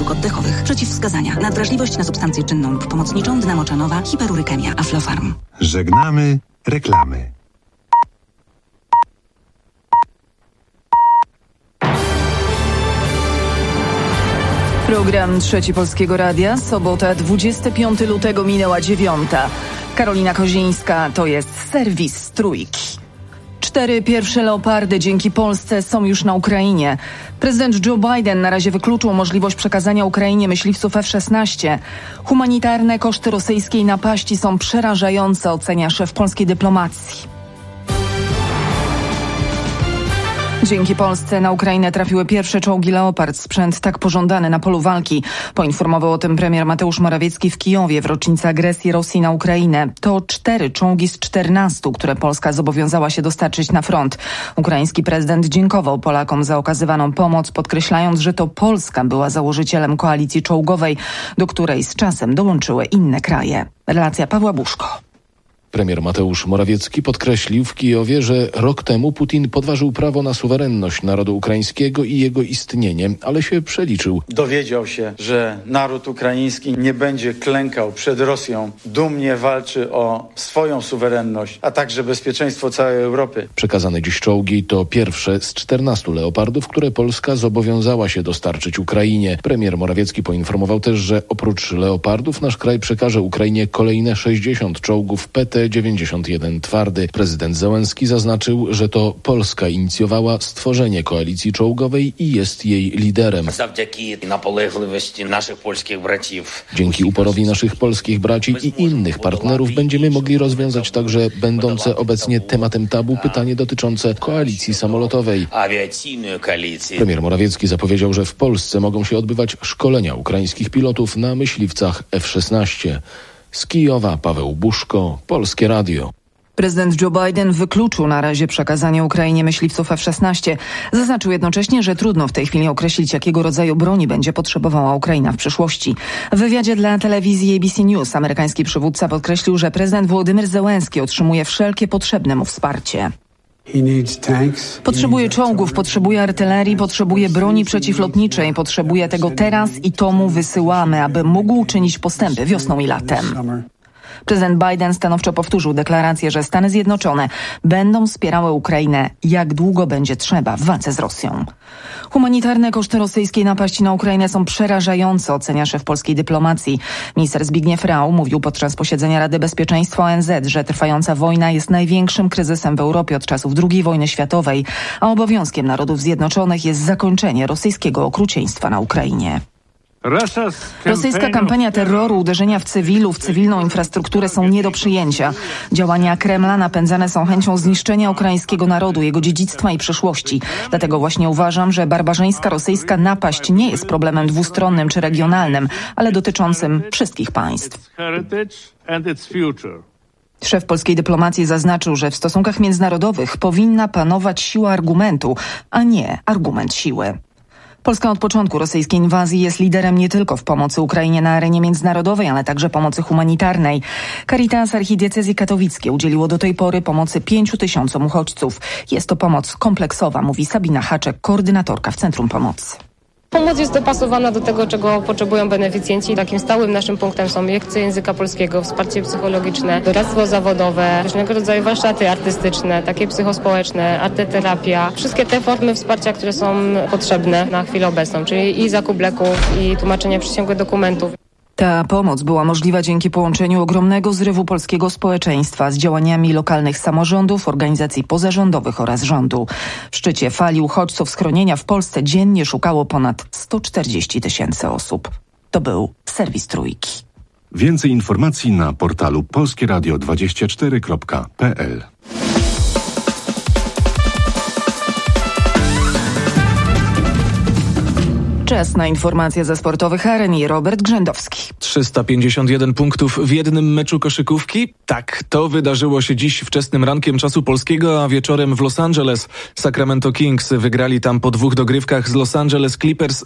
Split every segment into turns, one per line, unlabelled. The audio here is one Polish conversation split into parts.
dróg oddechowych. Przeciwwskazania: nadwrażliwość na substancję czynną lub pomocniczą, dnamoczanowa, hiperurykemia. Aflofarm.
Żegnamy reklamy.
Program Trzeci Polskiego Radia. Sobota, 25 lutego, minęła 9. Karolina Kozińska, to jest serwis Trójki. 4 pierwsze Leopardy dzięki Polsce są już na Ukrainie. Prezydent Joe Biden na razie wykluczył możliwość przekazania Ukrainie myśliwców F-16. Humanitarne koszty rosyjskiej napaści są przerażające, ocenia szef polskiej dyplomacji. Dzięki Polsce na Ukrainę trafiły pierwsze czołgi Leopard, sprzęt tak pożądany na polu walki. Poinformował o tym premier Mateusz Morawiecki w Kijowie w rocznicę agresji Rosji na Ukrainę. To 4 czołgi z 14, które Polska zobowiązała się dostarczyć na front. Ukraiński prezydent dziękował Polakom za okazywaną pomoc, podkreślając, że to Polska była założycielem koalicji czołgowej, do której z czasem dołączyły inne kraje. Relacja Pawła Buszko.
Premier Mateusz Morawiecki podkreślił w Kijowie, że rok temu Putin podważył prawo na suwerenność narodu ukraińskiego i jego istnienie, ale się przeliczył.
Dowiedział się, że naród ukraiński nie będzie klękał przed Rosją. Dumnie walczy o swoją suwerenność, a także bezpieczeństwo całej Europy.
Przekazane dziś czołgi to pierwsze z 14 Leopardów, które Polska zobowiązała się dostarczyć Ukrainie. Premier Morawiecki poinformował też, że oprócz Leopardów nasz kraj przekaże Ukrainie kolejne 60 czołgów PT-91 Twardy. Prezydent Zełenski zaznaczył, że to Polska inicjowała stworzenie koalicji czołgowej i jest jej liderem. Dzięki uporowi naszych polskich braci i innych partnerów będziemy mogli rozwiązać także będące obecnie tematem tabu pytanie dotyczące koalicji samolotowej. Premier Morawiecki zapowiedział, że w Polsce mogą się odbywać szkolenia ukraińskich pilotów na myśliwcach F-16. Z Kijowa Paweł Buszko, Polskie Radio.
Prezydent Joe Biden wykluczył na razie przekazanie Ukrainie myśliwców F-16. Zaznaczył jednocześnie, że trudno w tej chwili określić, jakiego rodzaju broni będzie potrzebowała Ukraina w przyszłości. W wywiadzie dla telewizji ABC News amerykański przywódca podkreślił, że prezydent Wołodymyr Zełenski otrzymuje wszelkie potrzebne mu wsparcie. Potrzebuje czołgów, potrzebuje artylerii, potrzebuje broni przeciwlotniczej, potrzebuje tego teraz i to mu wysyłamy, aby mógł czynić postępy wiosną i latem. Prezydent Biden stanowczo powtórzył deklarację, że Stany Zjednoczone będą wspierały Ukrainę jak długo będzie trzeba w walce z Rosją. Humanitarne koszty rosyjskiej napaści na Ukrainę są przerażające, ocenia szef polskiej dyplomacji. Minister Zbigniew Rau mówił podczas posiedzenia Rady Bezpieczeństwa ONZ, że trwająca wojna jest największym kryzysem w Europie od czasów II wojny światowej, a obowiązkiem Narodów Zjednoczonych jest zakończenie rosyjskiego okrucieństwa na Ukrainie. Rosyjska kampania terroru, uderzenia w cywilną infrastrukturę są nie do przyjęcia. Działania Kremla napędzane są chęcią zniszczenia ukraińskiego narodu, jego dziedzictwa i przyszłości. Dlatego właśnie uważam, że barbarzyńska rosyjska napaść nie jest problemem dwustronnym czy regionalnym, ale dotyczącym wszystkich państw. Szef polskiej dyplomacji zaznaczył, że w stosunkach międzynarodowych powinna panować siła argumentu, a nie argument siły. Polska od początku rosyjskiej inwazji jest liderem nie tylko w pomocy Ukrainie na arenie międzynarodowej, ale także pomocy humanitarnej. Caritas Archidiecezji Katowickiej udzieliło do tej pory pomocy 5 000 uchodźców. Jest to pomoc kompleksowa, mówi Sabina Haczek, koordynatorka w Centrum Pomocy.
Pomoc jest dopasowana do tego, czego potrzebują beneficjenci. Takim stałym naszym punktem są lekcje języka polskiego, wsparcie psychologiczne, doradztwo zawodowe, różnego rodzaju warsztaty artystyczne, takie psychospołeczne, arteterapia. Wszystkie te formy wsparcia, które są potrzebne na chwilę obecną, czyli i zakup leków, i tłumaczenie przysięgłych dokumentów.
Ta pomoc była możliwa dzięki połączeniu ogromnego zrywu polskiego społeczeństwa z działaniami lokalnych samorządów, organizacji pozarządowych oraz rządu. W szczycie fali uchodźców schronienia w Polsce dziennie szukało ponad 140 000 osób. To był serwis Trójki.
Więcej informacji na portalu polskieradio24.pl.
Czas na informacje ze sportowych aren i Robert Grzędowski.
351 punktów w jednym meczu koszykówki? Tak, to wydarzyło się dziś wczesnym rankiem czasu polskiego, a wieczorem w Los Angeles. Sacramento Kings wygrali tam po 2 dogrywkach z Los Angeles Clippers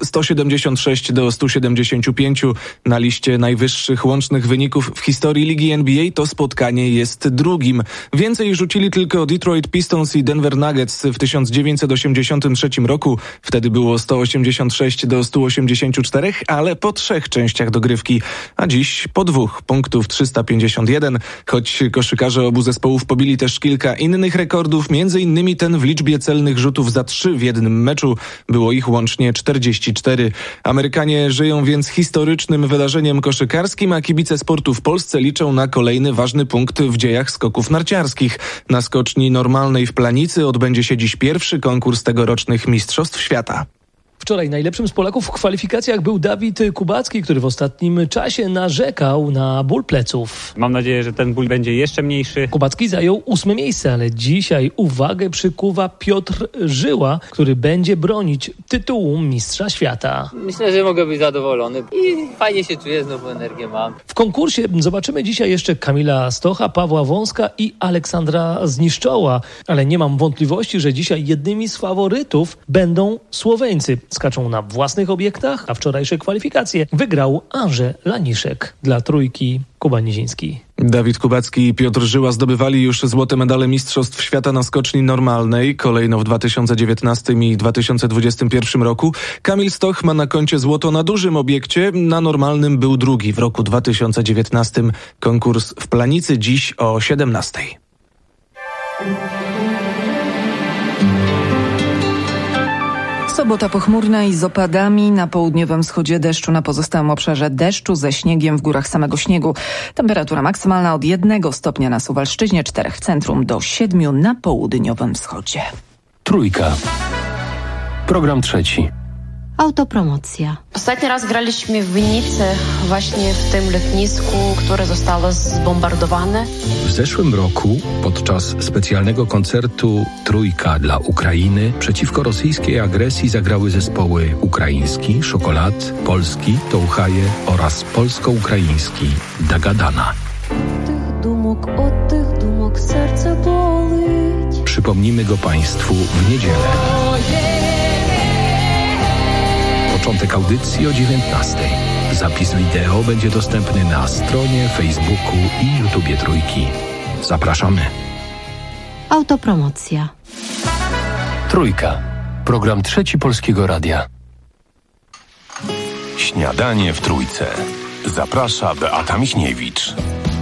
176-175. Na liście najwyższych łącznych wyników w historii Ligi NBA to spotkanie jest drugim. Więcej rzucili tylko Detroit Pistons i Denver Nuggets w 1983 roku. Wtedy było 186 do 184, ale po 3 częściach dogrywki, a dziś po 2 punktów 351, choć koszykarze obu zespołów pobili też kilka innych rekordów, m.in. ten w liczbie celnych rzutów za 3 w jednym meczu. Było ich łącznie 44. Amerykanie żyją więc historycznym wydarzeniem koszykarskim, a kibice sportu w Polsce liczą na kolejny ważny punkt w dziejach skoków narciarskich. Na skoczni normalnej w Planicy odbędzie się dziś pierwszy konkurs tegorocznych Mistrzostw Świata.
Wczoraj najlepszym z Polaków w kwalifikacjach był Dawid Kubacki, który w ostatnim czasie narzekał na ból pleców.
Mam nadzieję, że ten ból będzie jeszcze mniejszy.
Kubacki zajął 8. miejsce, ale dzisiaj uwagę przykuwa Piotr Żyła, który będzie bronić tytułu Mistrza Świata.
Myślę, że mogę być zadowolony i fajnie się czuję, znowu energię mam.
W konkursie zobaczymy dzisiaj jeszcze Kamila Stocha, Pawła Wąska i Aleksandra Zniszczoła, ale nie mam wątpliwości, że dzisiaj jednymi z faworytów będą Słoweńcy. Skaczą na własnych obiektach, a wczorajsze kwalifikacje wygrał Andrzej Laniszek. Dla trójki Kuba Niziński.
Dawid Kubacki i Piotr Żyła zdobywali już złote medale Mistrzostw Świata na skoczni normalnej, kolejno w 2019 i 2021 roku. Kamil Stoch ma na koncie złoto na dużym obiekcie, na normalnym był drugi w roku 2019. Konkurs w Planicy dziś o 17.
Sobota pochmurna i z opadami, na południowym wschodzie deszczu, na pozostałym obszarze deszczu, ze śniegiem, w górach samego śniegu. Temperatura maksymalna od 1 stopnia na Suwalszczyźnie, 4 w centrum do 7 na południowym wschodzie.
Trójka. Program trzeci.
Autopromocja.
Ostatni raz graliśmy w Winnicy, właśnie w tym lotnisku, które zostało zbombardowane.
W zeszłym roku podczas specjalnego koncertu Trójka dla Ukrainy przeciwko rosyjskiej agresji zagrały zespoły ukraiński, Szokolad, polski, Touchaje oraz polsko-ukraiński Dagadana.
Od tych dumok serce boli.
Przypomnimy go Państwu w niedzielę. Początek audycji o 19:00. Zapis wideo będzie dostępny na stronie, Facebooku i YouTubie Trójki. Zapraszamy.
Autopromocja.
Trójka. Program trzeci Polskiego Radia.
Śniadanie w Trójce. Zaprasza Beata Michniewicz.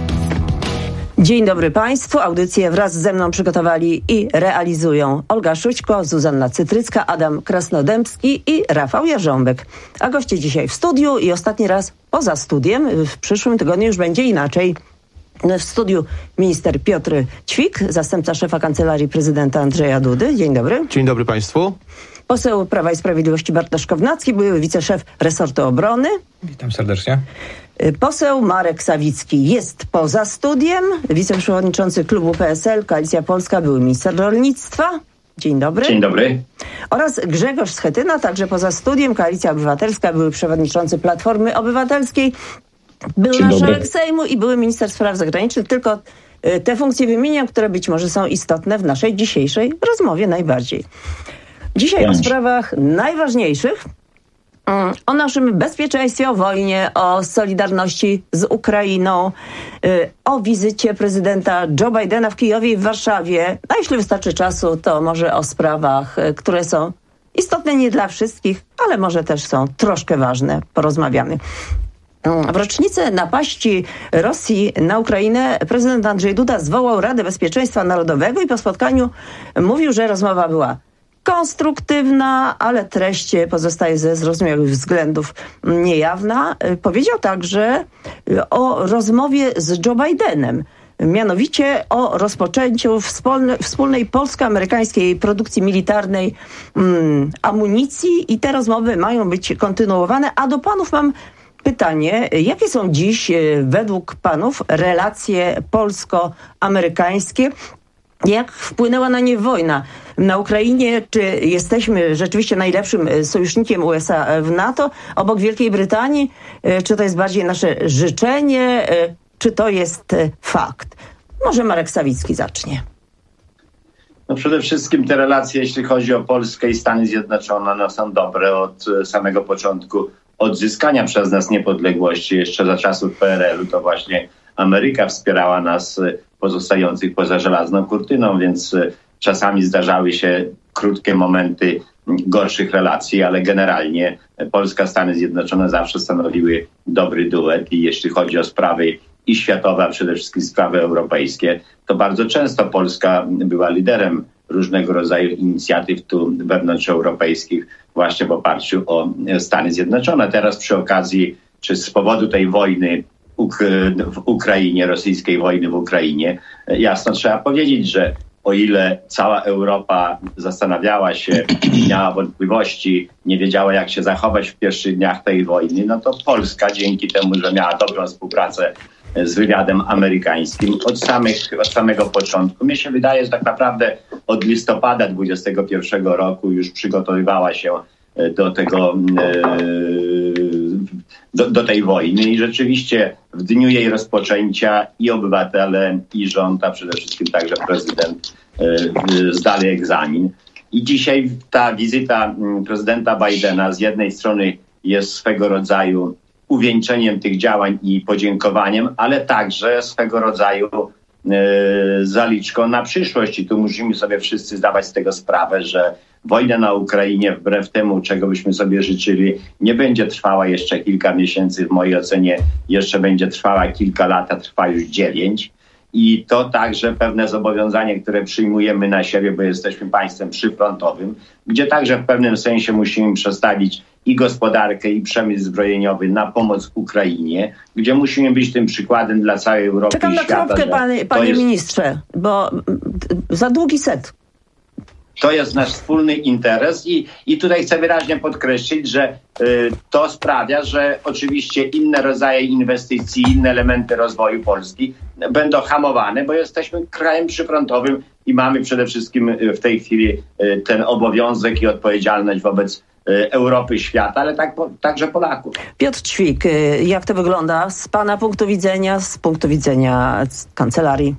Dzień dobry Państwu. Audycję wraz ze mną przygotowali i realizują Olga Szućko, Zuzanna Cytrycka, Adam Krasnodębski i Rafał Jarząbek. A goście dzisiaj w studiu i ostatni raz poza studiem. W przyszłym tygodniu już będzie inaczej. W studiu minister Piotr Ćwik, zastępca szefa Kancelarii Prezydenta Andrzeja Dudy. Dzień dobry.
Dzień dobry Państwu.
Poseł Prawa i Sprawiedliwości Bartosz Kownacki, były wiceszef resortu obrony.
Witam serdecznie.
Poseł Marek Sawicki jest poza studiem. Wiceprzewodniczący klubu PSL, Koalicja Polska, były minister rolnictwa. Dzień dobry.
Dzień dobry.
Oraz Grzegorz Schetyna, także poza studiem, Koalicja Obywatelska, były przewodniczący Platformy Obywatelskiej, był marszałek Sejmu i były minister spraw zagranicznych. Tylko te funkcje wymieniam, które być może są istotne w naszej dzisiejszej rozmowie najbardziej. Dzisiaj o sprawach najważniejszych. O naszym bezpieczeństwie, o wojnie, o solidarności z Ukrainą, o wizycie prezydenta Joe Bidena w Kijowie i w Warszawie. A jeśli wystarczy czasu, to może o sprawach, które są istotne nie dla wszystkich, ale może też są troszkę ważne. Porozmawiamy. W rocznicę napaści Rosji na Ukrainę prezydent Andrzej Duda zwołał Radę Bezpieczeństwa Narodowego i po spotkaniu mówił, że rozmowa była konstruktywna, ale treść pozostaje ze zrozumiałych względów niejawna. Powiedział także o rozmowie z Joe Bidenem. Mianowicie o rozpoczęciu wspólnej polsko-amerykańskiej produkcji militarnej amunicji i te rozmowy mają być kontynuowane. A do panów mam pytanie, jakie są dziś według panów relacje polsko-amerykańskie? Jak wpłynęła na nie wojna na Ukrainie? Czy jesteśmy rzeczywiście najlepszym sojusznikiem USA w NATO obok Wielkiej Brytanii? Czy to jest bardziej nasze życzenie? Czy to jest fakt? Może Marek Sawicki zacznie.
No przede wszystkim te relacje, jeśli chodzi o Polskę i Stany Zjednoczone, no są dobre od samego początku odzyskania przez nas niepodległości. Jeszcze za czasów PRL-u to właśnie Ameryka wspierała nas pozostających poza żelazną kurtyną, więc czasami zdarzały się krótkie momenty gorszych relacji, ale generalnie Polska, Stany Zjednoczone zawsze stanowiły dobry duet i jeśli chodzi o sprawy i światowe, a przede wszystkim sprawy europejskie, to bardzo często Polska była liderem różnego rodzaju inicjatyw tu wewnątrzeuropejskich właśnie w oparciu o Stany Zjednoczone. Teraz przy okazji, czy z powodu tej wojny w Ukrainie, rosyjskiej wojny w Ukrainie, jasno trzeba powiedzieć, że o ile cała Europa zastanawiała się, miała wątpliwości, nie wiedziała jak się zachować w pierwszych dniach tej wojny, no to Polska dzięki temu, że miała dobrą współpracę z wywiadem amerykańskim od samego początku. Mnie się wydaje, że tak naprawdę od listopada 2021 roku już przygotowywała się do tej wojny i rzeczywiście w dniu jej rozpoczęcia i obywatele, i rząd, a przede wszystkim także prezydent zdali egzamin. I dzisiaj ta wizyta prezydenta Bidena z jednej strony jest swego rodzaju uwieńczeniem tych działań i podziękowaniem, ale także swego rodzaju zaliczką na przyszłość. I tu musimy sobie wszyscy zdawać z tego sprawę, że wojna na Ukrainie, wbrew temu, czego byśmy sobie życzyli, nie będzie trwała jeszcze kilka miesięcy. W mojej ocenie jeszcze będzie trwała kilka lat, a trwa już 9. I to także pewne zobowiązanie, które przyjmujemy na siebie, bo jesteśmy państwem przyfrontowym, gdzie także w pewnym sensie musimy przestawić i gospodarkę, i przemysł zbrojeniowy na pomoc Ukrainie, gdzie musimy być tym przykładem dla całej Europy i świata.
Czekam na kropkę, panie ministrze, bo za długi set.
To jest nasz wspólny interes i tutaj chcę wyraźnie podkreślić, że to sprawia, że oczywiście inne rodzaje inwestycji, inne elementy rozwoju Polski będą hamowane, bo jesteśmy krajem przyfrontowym i mamy przede wszystkim w tej chwili ten obowiązek i odpowiedzialność wobec Europy, świata, ale także Polaków.
Piotr Ćwik, jak to wygląda z pana punktu widzenia, z punktu widzenia kancelarii?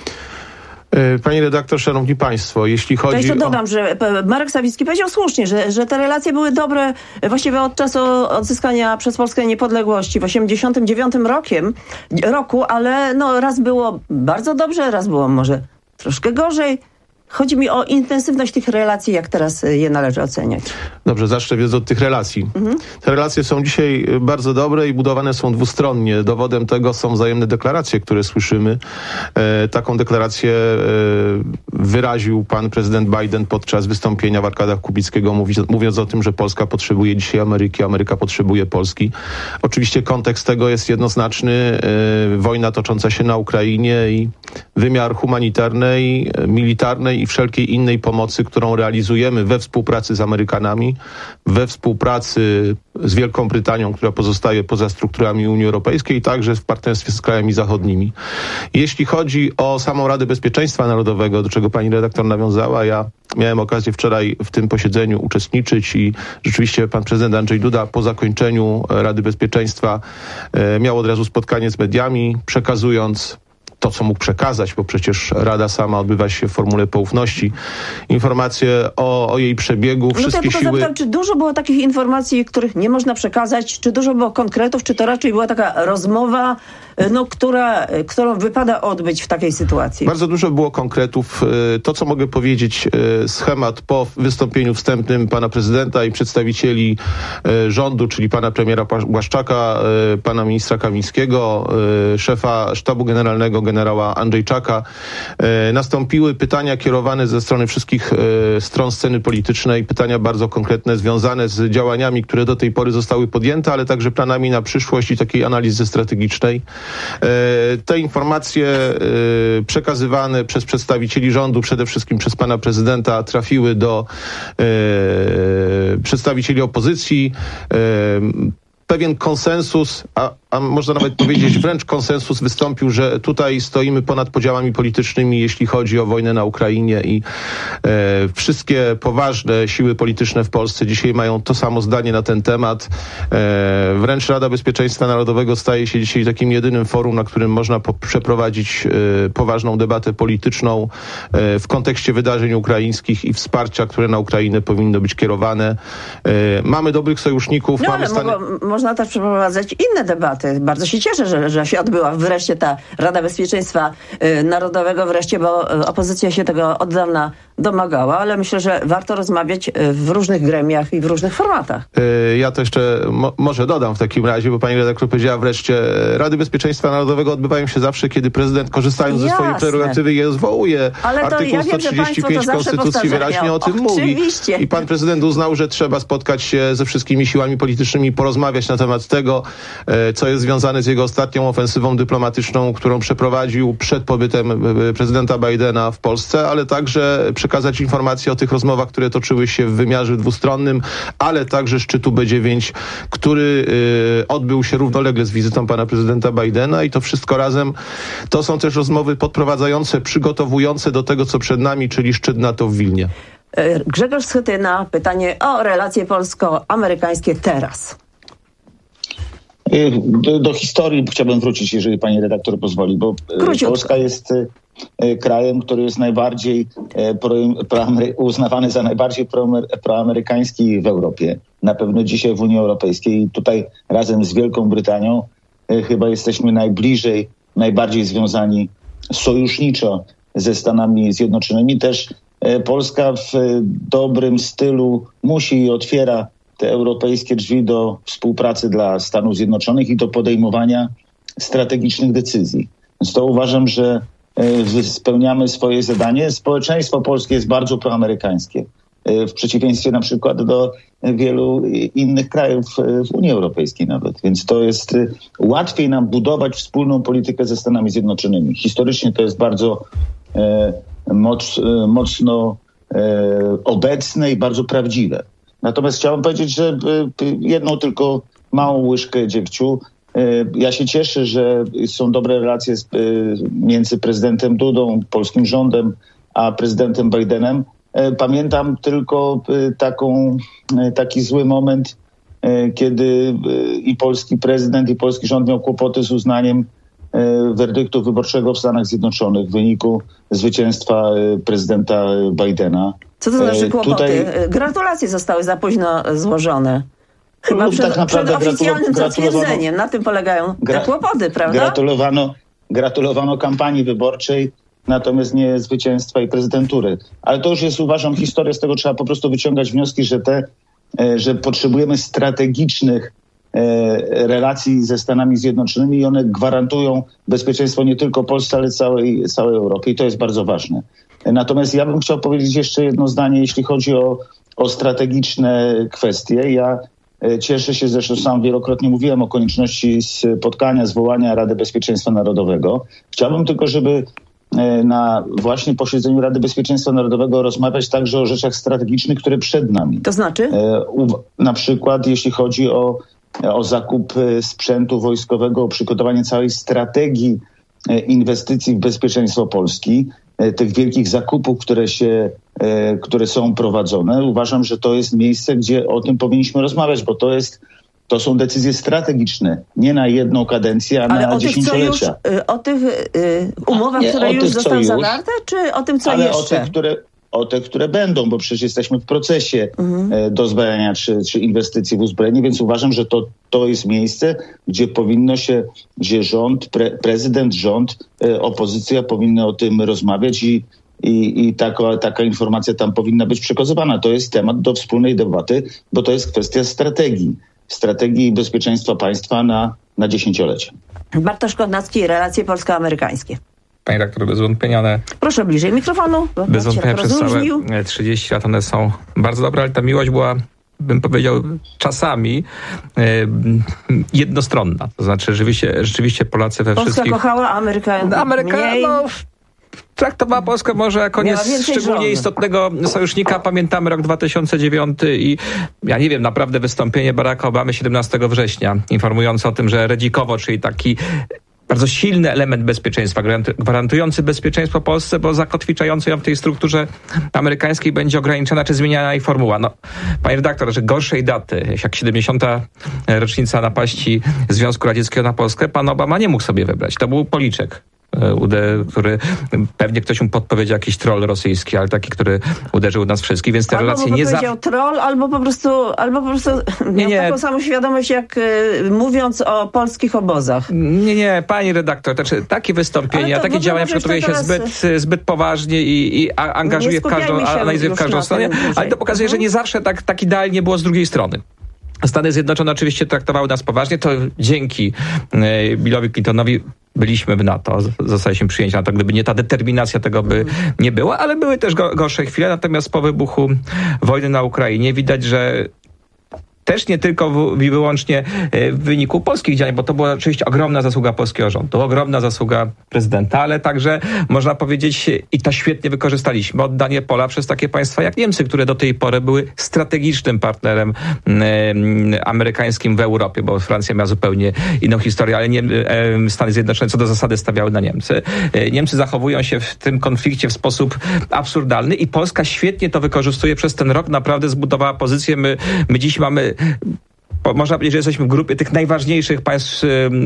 Pani redaktor, szanowni państwo, jeśli chodzi
jeszcze dodam, że Marek Sawicki powiedział słusznie, że te relacje były dobre właściwie od czasu odzyskania przez Polskę niepodległości w 1989 roku, ale no raz było bardzo dobrze, raz było może troszkę gorzej. Chodzi mi o intensywność tych relacji, jak teraz je należy oceniać.
Dobrze, zacznę więc od tych relacji. Te relacje są dzisiaj bardzo dobre i budowane są dwustronnie. Dowodem tego są wzajemne deklaracje, które słyszymy. Taką deklarację wyraził pan prezydent Biden podczas wystąpienia w Arkadach Kubickiego, mówiąc o tym, że Polska potrzebuje dzisiaj Ameryki, Ameryka potrzebuje Polski. Oczywiście kontekst tego jest jednoznaczny. Wojna tocząca się na Ukrainie i wymiar humanitarnej, militarnej i wszelkiej innej pomocy, którą realizujemy we współpracy z Amerykanami, we współpracy z Wielką Brytanią, która pozostaje poza strukturami Unii Europejskiej i także w partnerstwie z krajami zachodnimi. Jeśli chodzi o samą Radę Bezpieczeństwa Narodowego, do czego pani redaktor nawiązała, ja miałem okazję wczoraj w tym posiedzeniu uczestniczyć i rzeczywiście pan prezydent Andrzej Duda po zakończeniu Rady Bezpieczeństwa miał od razu spotkanie z mediami, przekazując to, co mógł przekazać, bo przecież Rada sama odbywa się w formule poufności. Informacje o jej przebiegu, wszystkie siły...
Zapytam, czy dużo było takich informacji, których nie można przekazać? Czy dużo było konkretów? Czy to raczej była taka rozmowa, którą wypada odbyć w takiej sytuacji?
Bardzo dużo było konkretów. To, co mogę powiedzieć, schemat po wystąpieniu wstępnym pana prezydenta i przedstawicieli rządu, czyli pana premiera Błaszczaka, pana ministra Kamińskiego, szefa sztabu generalnego generała Andrzejczaka, nastąpiły pytania kierowane ze strony wszystkich stron sceny politycznej, pytania bardzo konkretne, związane z działaniami, które do tej pory zostały podjęte, ale także planami na przyszłość i takiej analizy strategicznej. Te informacje przekazywane przez przedstawicieli rządu, przede wszystkim przez pana prezydenta, trafiły do przedstawicieli opozycji. Pewien konsensus, a można nawet powiedzieć wręcz konsensus wystąpił, że tutaj stoimy ponad podziałami politycznymi, jeśli chodzi o wojnę na Ukrainie i wszystkie poważne siły polityczne w Polsce dzisiaj mają to samo zdanie na ten temat. Wręcz Rada Bezpieczeństwa Narodowego staje się dzisiaj takim jedynym forum, na którym można przeprowadzić poważną debatę polityczną w kontekście wydarzeń ukraińskich i wsparcia, które na Ukrainę powinno być kierowane. Mamy dobrych sojuszników. Mamy
można też przeprowadzać inne debaty. Bardzo się cieszę, że się odbyła wreszcie ta Rada Bezpieczeństwa Narodowego, bo opozycja się tego od dawna domagała, ale myślę, że warto rozmawiać w różnych gremiach i w różnych formatach.
Ja to jeszcze może dodam w takim razie, bo pani redaktor powiedziała wreszcie, Rady Bezpieczeństwa Narodowego odbywają się zawsze, kiedy prezydent, korzystając ze swojej prerogatywy, je zwołuje.
Ale
artykuł 135 Konstytucji wyraźnie o tym mówi. I pan prezydent uznał, że trzeba spotkać się ze wszystkimi siłami politycznymi i porozmawiać na temat tego, co jest związane z jego ostatnią ofensywą dyplomatyczną, którą przeprowadził przed pobytem prezydenta Bidena w Polsce, ale także przekazać informacje o tych rozmowach, które toczyły się w wymiarze dwustronnym, ale także szczytu B9, który odbył się równolegle z wizytą pana prezydenta Bidena i to wszystko razem to są też rozmowy podprowadzające, przygotowujące do tego, co przed nami, czyli szczyt NATO w Wilnie.
Grzegorz Schetyna, pytanie o relacje polsko-amerykańskie teraz.
Do historii chciałbym wrócić, jeżeli pani redaktor pozwoli, bo Polska jest krajem, który jest najbardziej uznawany za najbardziej proamerykański w Europie. Na pewno dzisiaj w Unii Europejskiej. I tutaj razem z Wielką Brytanią chyba jesteśmy najbardziej związani sojuszniczo ze Stanami Zjednoczonymi. Też Polska w dobrym stylu musi i otwiera te europejskie drzwi do współpracy dla Stanów Zjednoczonych i do podejmowania strategicznych decyzji. Więc to uważam, że spełniamy swoje zadanie. Społeczeństwo polskie jest bardzo proamerykańskie. W przeciwieństwie na przykład do wielu innych krajów w Unii Europejskiej nawet. Więc to jest łatwiej nam budować wspólną politykę ze Stanami Zjednoczonymi. Historycznie to jest bardzo mocno obecne i bardzo prawdziwe. Natomiast chciałem powiedzieć, że jedną tylko małą łyżkę dziegciu. Ja się cieszę, że są dobre relacje między prezydentem Dudą, polskim rządem, a prezydentem Bidenem. Pamiętam tylko taki zły moment, kiedy i polski prezydent, i polski rząd miał kłopoty z uznaniem werdyktu wyborczego w Stanach Zjednoczonych w wyniku zwycięstwa prezydenta Bidena.
Co to znaczy kłopoty? Gratulacje zostały za późno złożone. Chyba przed oficjalnym zatwierdzeniem. Na tym polegają te kłopoty, prawda?
Gratulowano kampanii wyborczej, natomiast nie zwycięstwa i prezydentury. Ale to już jest, uważam, historia, z tego trzeba po prostu wyciągać wnioski, że potrzebujemy strategicznych relacji ze Stanami Zjednoczonymi i one gwarantują bezpieczeństwo nie tylko Polsce, ale całej Europie i to jest bardzo ważne. Natomiast ja bym chciał powiedzieć jeszcze jedno zdanie, jeśli chodzi o strategiczne kwestie. Ja cieszę się, zresztą sam wielokrotnie mówiłem o konieczności spotkania, zwołania Rady Bezpieczeństwa Narodowego. Chciałbym tylko, żeby na właśnie posiedzeniu Rady Bezpieczeństwa Narodowego rozmawiać także o rzeczach strategicznych, które przed nami.
To znaczy?
Na przykład jeśli chodzi o zakup sprzętu wojskowego, o przygotowanie całej strategii inwestycji w bezpieczeństwo Polski, tych wielkich zakupów, które są prowadzone. Uważam, że to jest miejsce, gdzie o tym powinniśmy rozmawiać, bo to są decyzje strategiczne, nie na jedną kadencję, a na dziesięciolecia.
O tych umowach, które już zostały zawarte, czy o tym, co jeszcze?
O tych, które będą, bo przecież jesteśmy w procesie dozbrajania czy inwestycji w uzbrojenie, więc uważam, że to jest miejsce, gdzie powinno się, gdzie rząd, prezydent, opozycja powinny o tym rozmawiać i taka informacja tam powinna być przekazywana. To jest temat do wspólnej debaty, bo to jest kwestia strategii bezpieczeństwa państwa na dziesięciolecie.
Bartosz Kodnacki, relacje polsko-amerykańskie.
Pani redaktor, bez wątpienia one...
Proszę bliżej mikrofonu.
Bez wątpienia przez całe 30 lat one są bardzo dobre, ale ta miłość była, bym powiedział, czasami jednostronna. To znaczy rzeczywiście Polacy we
Polska
wszystkich...
Polska kochała, Ameryka mniej...
Traktowała Polskę może jako szczególnie istotnego sojusznika. Pamiętamy rok 2009 i ja nie wiem, naprawdę wystąpienie Baracka Obamy 17 września informujące o tym, że Redzikowo, czyli taki bardzo silny element bezpieczeństwa, gwarantujący bezpieczeństwo Polsce, bo zakotwiczający ją w tej strukturze amerykańskiej będzie ograniczona czy zmieniana jej formuła. No, panie redaktor, że gorszej daty, jak 70. rocznica napaści Związku Radzieckiego na Polskę, pan Obama nie mógł sobie wybrać. To był policzek. który pewnie ktoś mu podpowiedział, jakiś troll rosyjski, ale taki, który uderzył nas wszystkich, więc te relacje nie
powiedział troll, albo po prostu miał taką samą świadomość, jak mówiąc o polskich obozach.
Nie, pani redaktor, takie wystąpienia, takie działania przygotowuje się zbyt poważnie i angażuje w każdą analizę w każdą stronę, ale to pokazuje, że nie zawsze tak idealnie było z drugiej strony. Stany Zjednoczone oczywiście traktowały nas poważnie, to dzięki Billowi Clintonowi byliśmy w NATO, zostaliśmy przyjęci na to, gdyby nie ta determinacja, tego by nie było, ale były też gorsze chwile, natomiast po wybuchu wojny na Ukrainie widać, że też nie tylko i wyłącznie w wyniku polskich działań, bo to była oczywiście ogromna zasługa polskiego rządu, ogromna zasługa prezydenta, ale także można powiedzieć, i to świetnie wykorzystaliśmy, oddanie pola przez takie państwa jak Niemcy, które do tej pory były strategicznym partnerem amerykańskim w Europie, bo Francja miała zupełnie inną historię, ale Stany Zjednoczone co do zasady stawiały na Niemcy. Niemcy zachowują się w tym konflikcie w sposób absurdalny i Polska świetnie to wykorzystuje przez ten rok, naprawdę zbudowała pozycję. My dziś mamy, można powiedzieć, że jesteśmy w grupie tych najważniejszych państw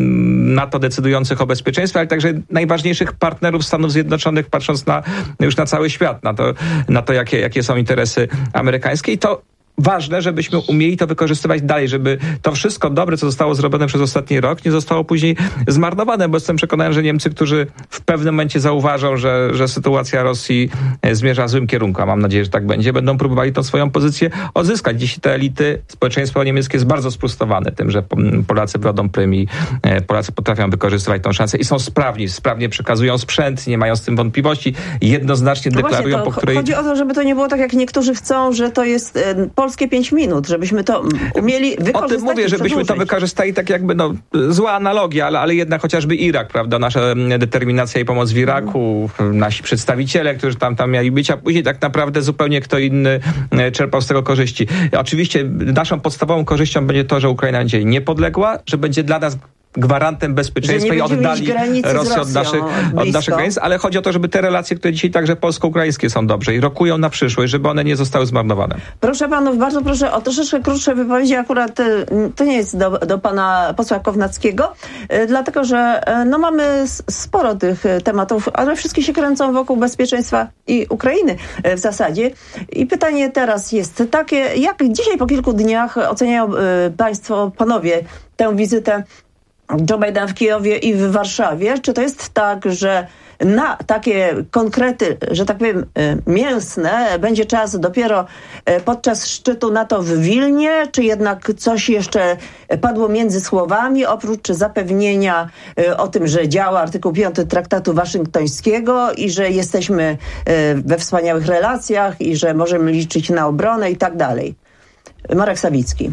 NATO decydujących o bezpieczeństwie, ale także najważniejszych partnerów Stanów Zjednoczonych, patrząc już na cały świat, na to jakie są interesy amerykańskie. I to ważne, żebyśmy umieli to wykorzystywać dalej, żeby to wszystko dobre, co zostało zrobione przez ostatni rok, nie zostało później zmarnowane, bo jestem przekonany, że Niemcy, którzy w pewnym momencie zauważą, że sytuacja Rosji zmierza w złym kierunku, a mam nadzieję, że tak będzie, będą próbowali tą swoją pozycję odzyskać. Dziś te elity, społeczeństwo niemieckie jest bardzo sfrustrowane tym, że Polacy brodą prym i Polacy potrafią wykorzystywać tą szansę i są sprawnie przekazują sprzęt, nie mają z tym wątpliwości, jednoznacznie deklarują, po której...
Chodzi o to, żeby to nie było tak, jak niektórzy chcą, że to jest polskie 5 minut, żebyśmy to umieli wykorzystać.
O tym mówię, żebyśmy to wykorzystali tak jakby, zła analogia, ale jednak chociażby Irak, prawda, nasza determinacja i pomoc w Iraku, nasi przedstawiciele, którzy tam mieli być, a później tak naprawdę zupełnie kto inny czerpał z tego korzyści. Oczywiście naszą podstawową korzyścią będzie to, że Ukraina będzie niepodległa, że będzie dla nas gwarantem bezpieczeństwa i oddali Rosję od naszych granic, ale chodzi o to, żeby te relacje, które dzisiaj także polsko-ukraińskie są dobrze i rokują na przyszłość, żeby one nie zostały zmarnowane.
Proszę panów, bardzo proszę o troszeczkę krótsze wypowiedzi. Akurat to nie jest do pana posła Kownackiego, dlatego że mamy sporo tych tematów, ale wszystkie się kręcą wokół bezpieczeństwa i Ukrainy w zasadzie. I pytanie teraz jest takie, jak dzisiaj po kilku dniach oceniają państwo, panowie, tę wizytę Joe Biden w Kijowie i w Warszawie? Czy to jest tak, że na takie konkrety, że tak powiem, mięsne będzie czas dopiero podczas szczytu NATO w Wilnie? Czy jednak coś jeszcze padło między słowami, oprócz zapewnienia o tym, że działa artykuł 5 Traktatu Waszyngtońskiego i że jesteśmy we wspaniałych relacjach i że możemy liczyć na obronę i tak dalej? Marek Sawicki.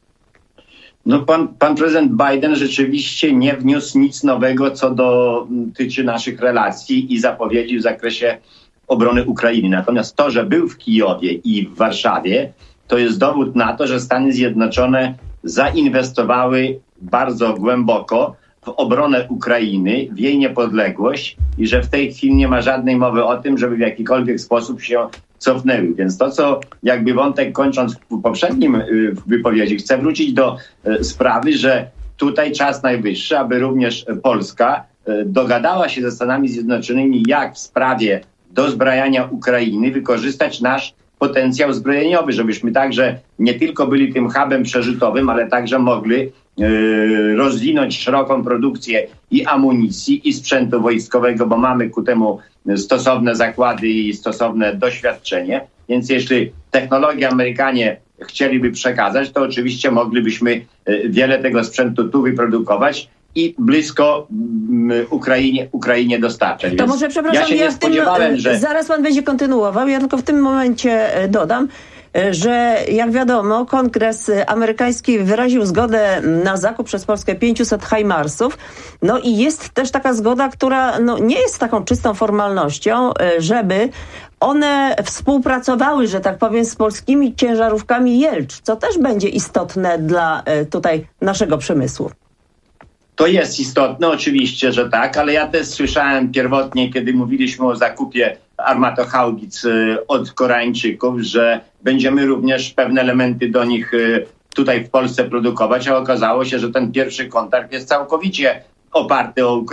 Pan prezydent Biden rzeczywiście nie wniósł nic nowego, co dotyczy naszych relacji i zapowiedzi w zakresie obrony Ukrainy. Natomiast to, że był w Kijowie i w Warszawie, to jest dowód na to, że Stany Zjednoczone zainwestowały bardzo głęboko w obronę Ukrainy, w jej niepodległość i że w tej chwili nie ma żadnej mowy o tym, żeby w jakikolwiek sposób się cofnęły. Więc to, co jakby wątek kończąc w poprzednim wypowiedzi, chcę wrócić do sprawy, że tutaj czas najwyższy, aby również Polska dogadała się ze Stanami Zjednoczonymi, jak w sprawie dozbrajania Ukrainy wykorzystać nasz potencjał zbrojeniowy, żebyśmy także nie tylko byli tym hubem przerzutowym, ale także mogli rozwinąć szeroką produkcję i amunicji, i sprzętu wojskowego, bo mamy ku temu stosowne zakłady i stosowne doświadczenie. Więc jeśli technologię Amerykanie chcieliby przekazać, to oczywiście moglibyśmy wiele tego sprzętu tu wyprodukować i blisko Ukrainie dostarczać.
To może, przepraszam, ja się nie spodziewałem, że... Zaraz pan będzie kontynuował, ja tylko w tym momencie dodam, że jak wiadomo, Kongres amerykański wyraził zgodę na zakup przez Polskę 500 HIMARS-ów. I jest też taka zgoda, która nie jest taką czystą formalnością, żeby one współpracowały, że tak powiem, z polskimi ciężarówkami Jelcz, co też będzie istotne dla tutaj naszego przemysłu.
To jest istotne, oczywiście, że tak, ale ja też słyszałem pierwotnie, kiedy mówiliśmy o zakupie armatohaubic od Koreańczyków, że będziemy również pewne elementy do nich tutaj w Polsce produkować, a okazało się, że ten pierwszy kontakt jest całkowicie oparte o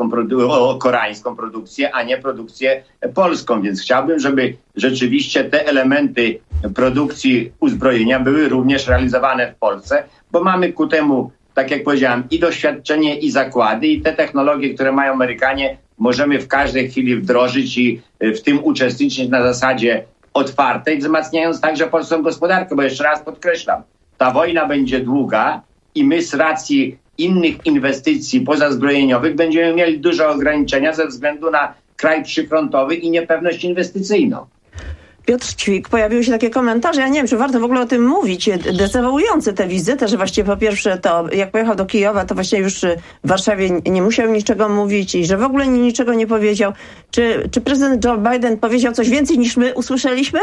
o koreańską produkcję, a nie produkcję polską. Więc chciałbym, żeby rzeczywiście te elementy produkcji uzbrojenia były również realizowane w Polsce, bo mamy ku temu, tak jak powiedziałem, i doświadczenie, i zakłady, i te technologie, które mają Amerykanie, możemy w każdej chwili wdrożyć i w tym uczestniczyć na zasadzie otwartej, wzmacniając także polską gospodarkę, bo jeszcze raz podkreślam, ta wojna będzie długa i my z racji innych inwestycji pozazbrojeniowych będziemy mieli duże ograniczenia ze względu na kraj przyfrontowy i niepewność inwestycyjną.
Piotr Ćwik, pojawiły się takie komentarze, ja nie wiem, czy warto w ogóle o tym mówić, dezawuujące tę wizytę, że właściwie po pierwsze to, jak pojechał do Kijowa, to właśnie już w Warszawie nie musiał niczego mówić i że w ogóle niczego nie powiedział. Czy prezydent Joe Biden powiedział coś więcej niż my usłyszeliśmy?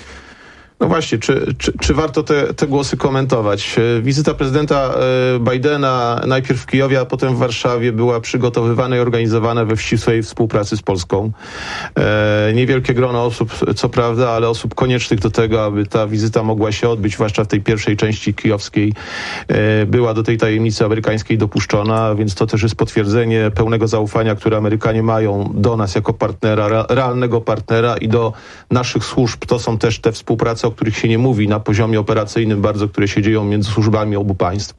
No właśnie, czy warto te głosy komentować? Wizyta prezydenta Bidena najpierw w Kijowie, a potem w Warszawie była przygotowywana i organizowana we ścisłej współpracy z Polską. Niewielkie grono osób, co prawda, ale osób koniecznych do tego, aby ta wizyta mogła się odbyć, zwłaszcza w tej pierwszej części kijowskiej, była do tej tajemnicy amerykańskiej dopuszczona, więc to też jest potwierdzenie pełnego zaufania, które Amerykanie mają do nas jako partnera, realnego partnera i do naszych służb. To są też te współprace, o których się nie mówi na poziomie operacyjnym bardzo, które się dzieją między służbami obu państw.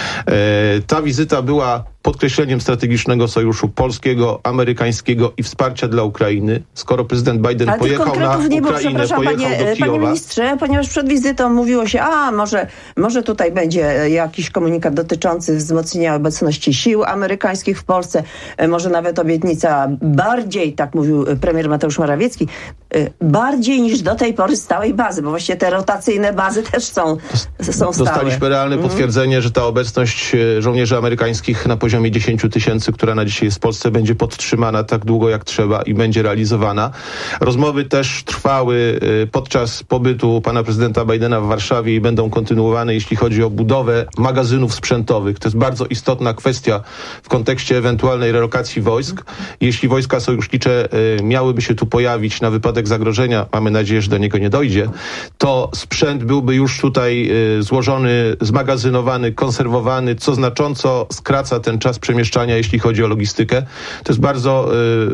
Ta wizyta była podkreśleniem strategicznego sojuszu polskiego, amerykańskiego i wsparcia dla Ukrainy. Skoro prezydent Biden pojechał na Ukrainę, pojechał do Kijowa.
Panie ministrze, ponieważ przed wizytą mówiło się, może tutaj będzie jakiś komunikat dotyczący wzmocnienia obecności sił amerykańskich w Polsce, może nawet obietnica bardziej, tak mówił premier Mateusz Morawiecki, bardziej niż do tej pory stałej bazy, bo właściwie te rotacyjne bazy też są stałe.
Dostaliśmy realne potwierdzenie, że ta obecność żołnierzy amerykańskich na poziomie 10 000, która na dzisiaj jest w Polsce, będzie podtrzymana tak długo jak trzeba i będzie realizowana. Rozmowy też trwały podczas pobytu pana prezydenta Bidena w Warszawie i będą kontynuowane, jeśli chodzi o budowę magazynów sprzętowych. To jest bardzo istotna kwestia w kontekście ewentualnej relokacji wojsk. Jeśli wojska sojusznicze miałyby się tu pojawić na wypadek zagrożenia, mamy nadzieję, że do niego nie dojdzie, to sprzęt byłby już tutaj złożony, zmagazynowany, konserwowany, co znacząco skraca ten czas przemieszczania, jeśli chodzi o logistykę. To jest bardzo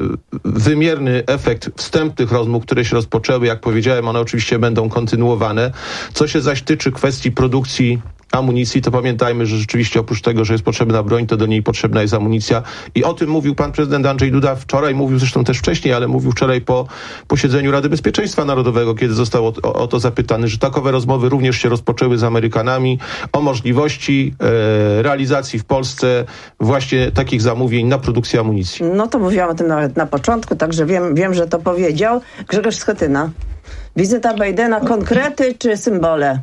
wymierny efekt wstępnych rozmów, które się rozpoczęły. Jak powiedziałem, one oczywiście będą kontynuowane. Co się zaś tyczy kwestii produkcji amunicji, to pamiętajmy, że rzeczywiście oprócz tego, że jest potrzebna broń, to do niej potrzebna jest amunicja. I o tym mówił pan prezydent Andrzej Duda wczoraj, mówił zresztą też wcześniej, ale mówił wczoraj po posiedzeniu Rady Bezpieczeństwa Narodowego, kiedy został o to zapytany, że takowe rozmowy również się rozpoczęły z Amerykanami o możliwości realizacji w Polsce właśnie takich zamówień na produkcję amunicji.
No to mówiłam o tym nawet na początku, także wiem, że to powiedział. Grzegorz Schetyna. Wizyta Bidena, konkrety czy symbole?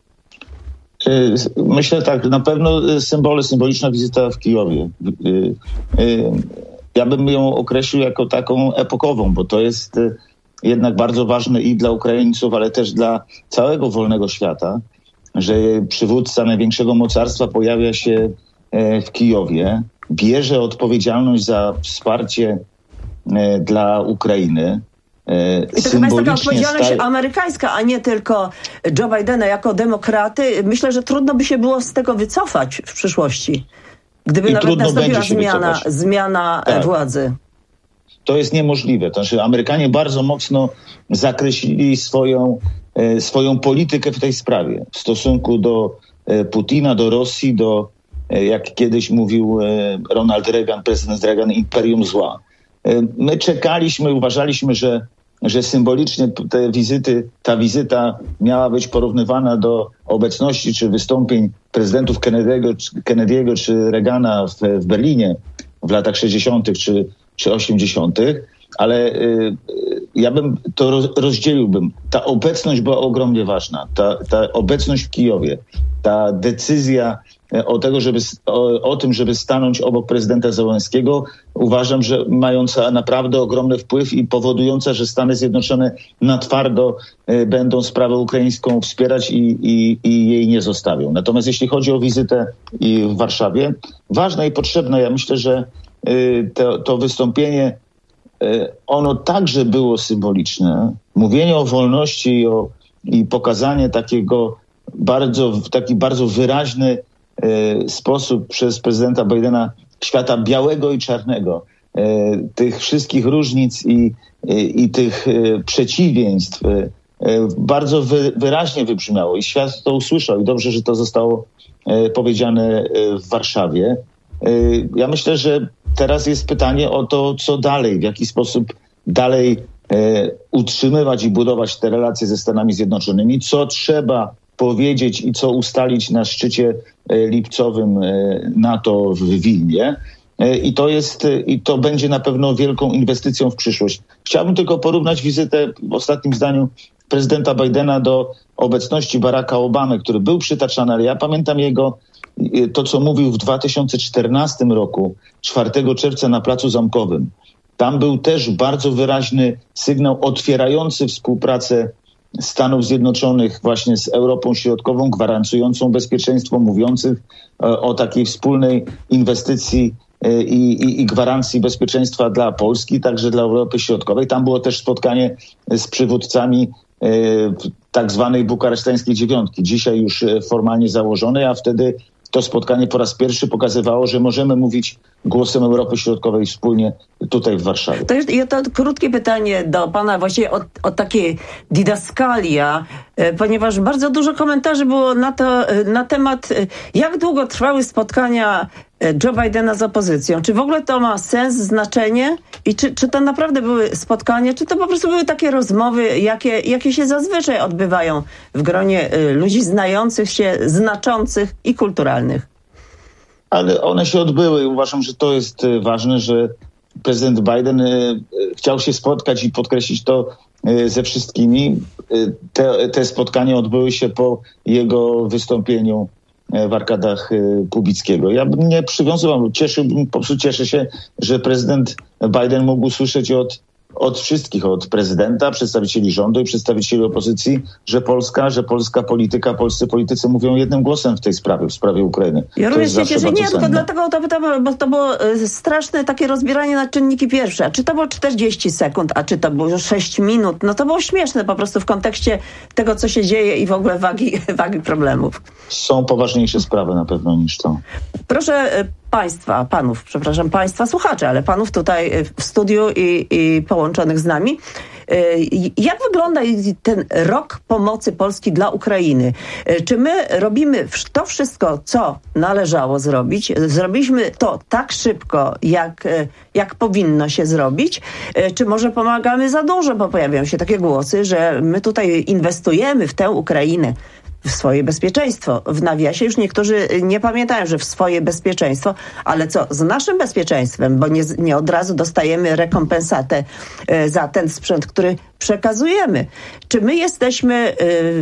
Myślę tak, na pewno symboliczna wizyta w Kijowie. Ja bym ją określił jako taką epokową, bo to jest jednak bardzo ważne i dla Ukraińców, ale też dla całego wolnego świata, że przywódca największego mocarstwa pojawia się w Kijowie, bierze odpowiedzialność za wsparcie dla Ukrainy.
I to chyba jest taka odpowiedzialność amerykańska, a nie tylko Joe Bidena jako demokraty. Myślę, że trudno by się było z tego wycofać w przyszłości, gdyby nawet nastąpiła zmiana władzy.
To jest niemożliwe. To znaczy Amerykanie bardzo mocno zakreślili swoją politykę w tej sprawie w stosunku do Putina, do Rosji, do, jak kiedyś mówił Ronald Reagan, prezydent Reagan, imperium zła. My czekaliśmy, uważaliśmy, że symbolicznie ta wizyta miała być porównywana do obecności czy wystąpień prezydentów Kennedy'ego czy Reagana w Berlinie w latach 60. czy 80., ale ja bym to rozdzieliłbym. Ta obecność była ogromnie ważna. Ta obecność w Kijowie, ta decyzja o tym, żeby stanąć obok prezydenta Zełenskiego, uważam, że mająca naprawdę ogromny wpływ i powodująca, że Stany Zjednoczone na twardo będą sprawę ukraińską wspierać i jej nie zostawią. Natomiast jeśli chodzi o wizytę w Warszawie, ważne i potrzebne, ja myślę, że to wystąpienie, ono także było symboliczne. Mówienie o wolności i pokazanie taki bardzo wyraźny sposób przez prezydenta Bidena świata białego i czarnego, tych wszystkich różnic i tych przeciwieństw bardzo wyraźnie wybrzmiało i świat to usłyszał i dobrze, że to zostało powiedziane w Warszawie. Ja myślę, że teraz jest pytanie o to, co dalej, w jaki sposób dalej utrzymywać i budować te relacje ze Stanami Zjednoczonymi, co trzeba powiedzieć i co ustalić na szczycie lipcowym NATO w Wilnie. I to będzie na pewno wielką inwestycją w przyszłość. Chciałbym tylko porównać wizytę w ostatnim zdaniu prezydenta Bidena do obecności Baracka Obamy, który był przytaczany, ale ja pamiętam to, co mówił w 2014 roku, 4 czerwca na Placu Zamkowym. Tam był też bardzo wyraźny sygnał otwierający współpracę Stanów Zjednoczonych właśnie z Europą Środkową, gwarantującą bezpieczeństwo, mówiących o takiej wspólnej inwestycji i gwarancji bezpieczeństwa dla Polski, także dla Europy Środkowej. Tam było też spotkanie z przywódcami tak zwanej bukaresztańskiej dziewiątki, dzisiaj już formalnie założonej, a wtedy to spotkanie po raz pierwszy pokazywało, że możemy mówić głosem Europy Środkowej wspólnie tutaj w Warszawie.
To krótkie pytanie do pana właściwie o takie didaskalia, ponieważ bardzo dużo komentarzy było na temat, jak długo trwały spotkania Joe Bidena z opozycją. Czy w ogóle to ma sens, znaczenie? I czy to naprawdę były spotkania, czy to po prostu były takie rozmowy, jakie się zazwyczaj odbywają w gronie ludzi znających się, znaczących i kulturalnych?
Ale one się odbyły. Uważam, że to jest ważne, że prezydent Biden chciał się spotkać i podkreślić to ze wszystkimi. Te spotkania odbyły się po jego wystąpieniu w arkadach Kubickiego. Ja bym nie przywiązywał, po prostu cieszę się, że prezydent Biden mógł usłyszeć od wszystkich, od prezydenta, przedstawicieli rządu i przedstawicieli opozycji, że polska polityka, polscy politycy mówią jednym głosem w tej sprawie, w sprawie Ukrainy.
Ja również się cieszę, tylko dlatego to pytam, bo to było straszne takie rozbieranie na czynniki pierwsze. A czy to było 40 sekund, a czy to było 6 minut? No to było śmieszne po prostu w kontekście tego, co się dzieje i w ogóle wagi problemów.
Są poważniejsze sprawy na pewno niż to.
Proszę państwa słuchaczy, ale panów tutaj w studiu i połączonych z nami. Jak wygląda ten rok pomocy Polski dla Ukrainy? Czy my robimy to wszystko, co należało zrobić? Zrobiliśmy to tak szybko, jak powinno się zrobić? Czy może pomagamy za dużo? Bo pojawiają się takie głosy, że my tutaj inwestujemy w tę Ukrainę, w swoje bezpieczeństwo. W nawiasie już niektórzy nie pamiętają, że w swoje bezpieczeństwo, ale co z naszym bezpieczeństwem, bo nie od razu dostajemy rekompensatę za ten sprzęt, który przekazujemy. Czy my jesteśmy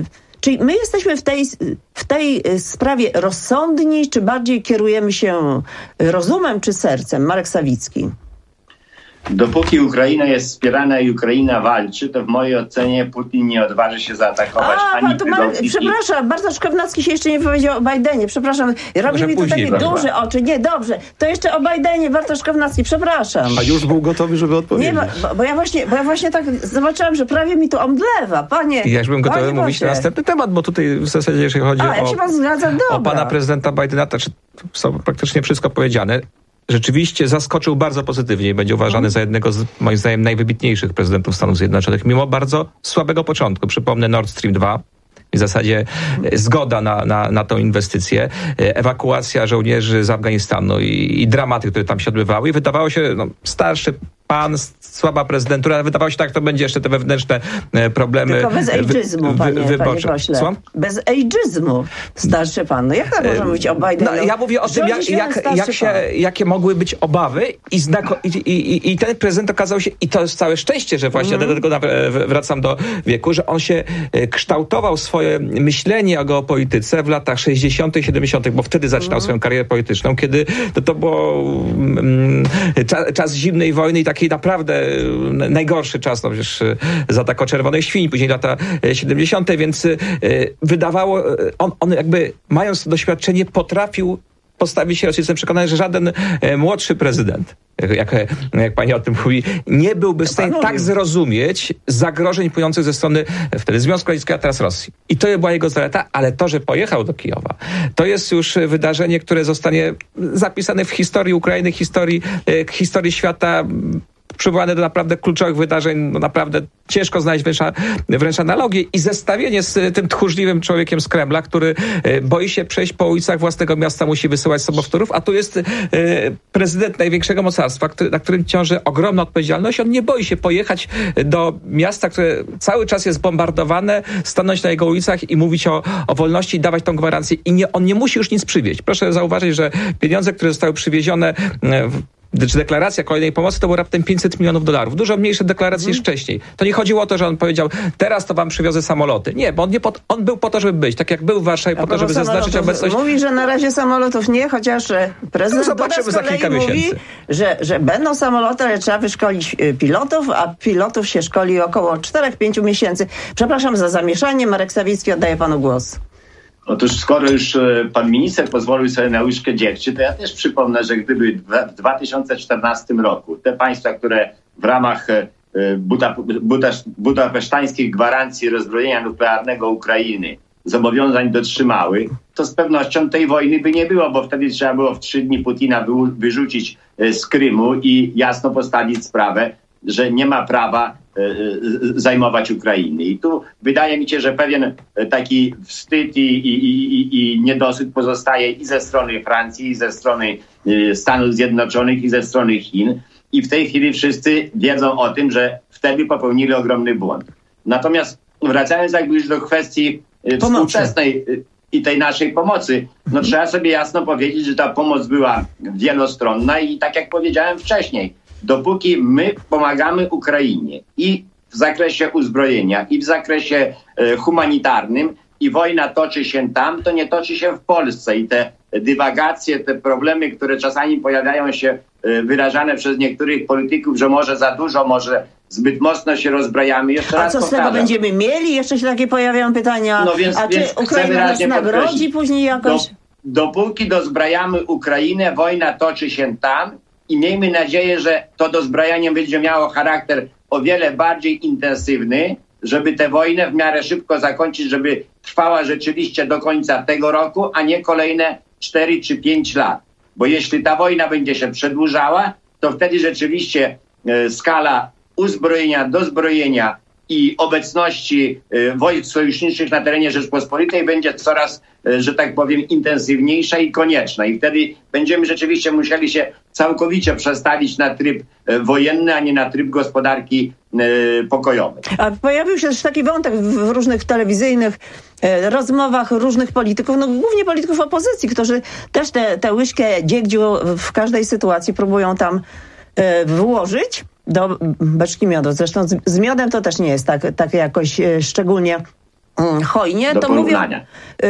w tej sprawie rozsądni, czy bardziej kierujemy się rozumem czy sercem? Marek Sawicki.
Dopóki Ukraina jest wspierana i Ukraina walczy, to w mojej ocenie Putin nie odważy się zaatakować
Przepraszam, Bartosz Kownacki się jeszcze nie powiedział o Bidenie. Przepraszam, robi mi to takie duże oczy. Nie, dobrze. To jeszcze o Bidenie, Bartosz Kownacki, przepraszam.
A już był gotowy, żeby odpowiedzieć.
Nie, bo ja właśnie tak zobaczyłam, że prawie mi tu omdlewa. Panie,
ja już bym gotowy mówić na następny temat, bo tutaj w zasadzie, jeżeli chodzi o pana prezydenta Bidena, to są praktycznie wszystko powiedziane. Rzeczywiście zaskoczył bardzo pozytywnie i będzie uważany za jednego z, moim zdaniem, najwybitniejszych prezydentów Stanów Zjednoczonych, mimo bardzo słabego początku. Przypomnę Nord Stream 2. W zasadzie zgoda na tą inwestycję, ewakuacja żołnierzy z Afganistanu i dramaty, które tam się odbywały. I wydawało się, starszy pan, słaba prezydentura, ale wydawało się, tak, to będzie jeszcze te wewnętrzne problemy.
Tylko bez ejdżizmu, panie pośle. Bez ejdżizmu, starszy pan. No jak tak można mówić o Bidenie?
Ja mówię o tym, jakie mogły być obawy i ten prezydent okazał się, i to jest całe szczęście, że właśnie do tego wracam do wieku, że on się kształtował swoje myślenie o geopolityce w latach 60., 70., bo wtedy zaczynał swoją karierę polityczną, kiedy to było czas zimnej wojny i taki naprawdę najgorszy czas, przecież zaatak o czerwonej świni, później lata 70., więc wydawało, on jakby mając to doświadczenie potrafił postawić się Rosji. Jestem przekonany, że żaden młodszy prezydent, jak pani o tym mówi, nie byłby w stanie tak zrozumieć zagrożeń płynących ze strony wtedy Związku Radzieckiego, a teraz Rosji. I to była jego zaleta, ale to, że pojechał do Kijowa, to jest już wydarzenie, które zostanie zapisane w historii Ukrainy, historii świata, przywołane do naprawdę kluczowych wydarzeń, no naprawdę ciężko znaleźć wręcz analogię i zestawienie z tym tchórzliwym człowiekiem z Kremla, który boi się przejść po ulicach własnego miasta, musi wysyłać sobowtórów, a tu jest prezydent największego mocarstwa, na którym ciąży ogromna odpowiedzialność. On nie boi się pojechać do miasta, które cały czas jest bombardowane, stanąć na jego ulicach i mówić o wolności i dawać tą gwarancję. On nie musi już nic przywieźć. Proszę zauważyć, że pieniądze, które zostały przywiezione czy deklaracja kolejnej pomocy, to było raptem $500 milionów. Dużo mniejsze deklaracje niż wcześniej. To nie chodziło o to, że on powiedział, teraz to wam przywiozę samoloty. Nie, bo on był po to, żeby być. Tak jak był w Warszawie po to, żeby zaznaczyć obecność.
Mówi, że na razie samolotów nie, chociaż prezydent
zobaczymy za kilka miesięcy.
Mówi, że będą samoloty, ale trzeba wyszkolić pilotów, a pilotów się szkoli około 4-5 miesięcy. Przepraszam za zamieszanie. Marek Sawicki, oddaję panu głos.
Otóż skoro już pan minister pozwolił sobie na łyżkę dziegciu, to ja też przypomnę, że gdyby w 2014 roku te państwa, które w ramach budapesztańskich gwarancji rozbrojenia nuklearnego Ukrainy zobowiązań dotrzymały, to z pewnością tej wojny by nie było, bo wtedy trzeba było w 3 dni Putina wyrzucić z Krymu i jasno postawić sprawę, że nie ma prawa zajmować Ukrainy. I tu wydaje mi się, że pewien taki wstyd i niedosyt pozostaje i ze strony Francji, i ze strony Stanów Zjednoczonych, i ze strony Chin. I w tej chwili wszyscy wiedzą o tym, że wtedy popełnili ogromny błąd. Natomiast wracając jakby już do kwestii współczesnej i tej naszej pomocy, no trzeba sobie jasno powiedzieć, że ta pomoc była wielostronna i tak jak powiedziałem wcześniej, dopóki my pomagamy Ukrainie i w zakresie uzbrojenia, i w zakresie humanitarnym, i wojna toczy się tam, to nie toczy się w Polsce. I te dywagacje, te problemy, które czasami pojawiają się wyrażane przez niektórych polityków, że może za dużo, może zbyt mocno się rozbrajamy.
A co z tego będziemy mieli? Jeszcze się takie pojawiają pytania.
No więc
Ukraina nas nagrodzi później jakoś?
Dopóki dozbrajamy Ukrainę, wojna toczy się tam i miejmy nadzieję, że to dozbrajanie będzie miało charakter o wiele bardziej intensywny, żeby tę wojnę w miarę szybko zakończyć, żeby trwała rzeczywiście do końca tego roku, a nie kolejne 4 czy 5 lat. Bo jeśli ta wojna będzie się przedłużała, to wtedy rzeczywiście skala uzbrojenia, dozbrojenia i obecności wojsk sojuszniczych na terenie Rzeczpospolitej będzie coraz, że tak powiem, intensywniejsza i konieczna. I wtedy będziemy rzeczywiście musieli się całkowicie przestawić na tryb wojenny, a nie na tryb gospodarki pokojowej.
A pojawił się też taki wątek w różnych telewizyjnych rozmowach różnych polityków, no głównie polityków opozycji, którzy też tę łyżkę dziegdziu w każdej sytuacji próbują tam włożyć do beczki miodu. Zresztą z miodem to też nie jest tak jakoś szczególnie hojnie.
Do
to
porównania.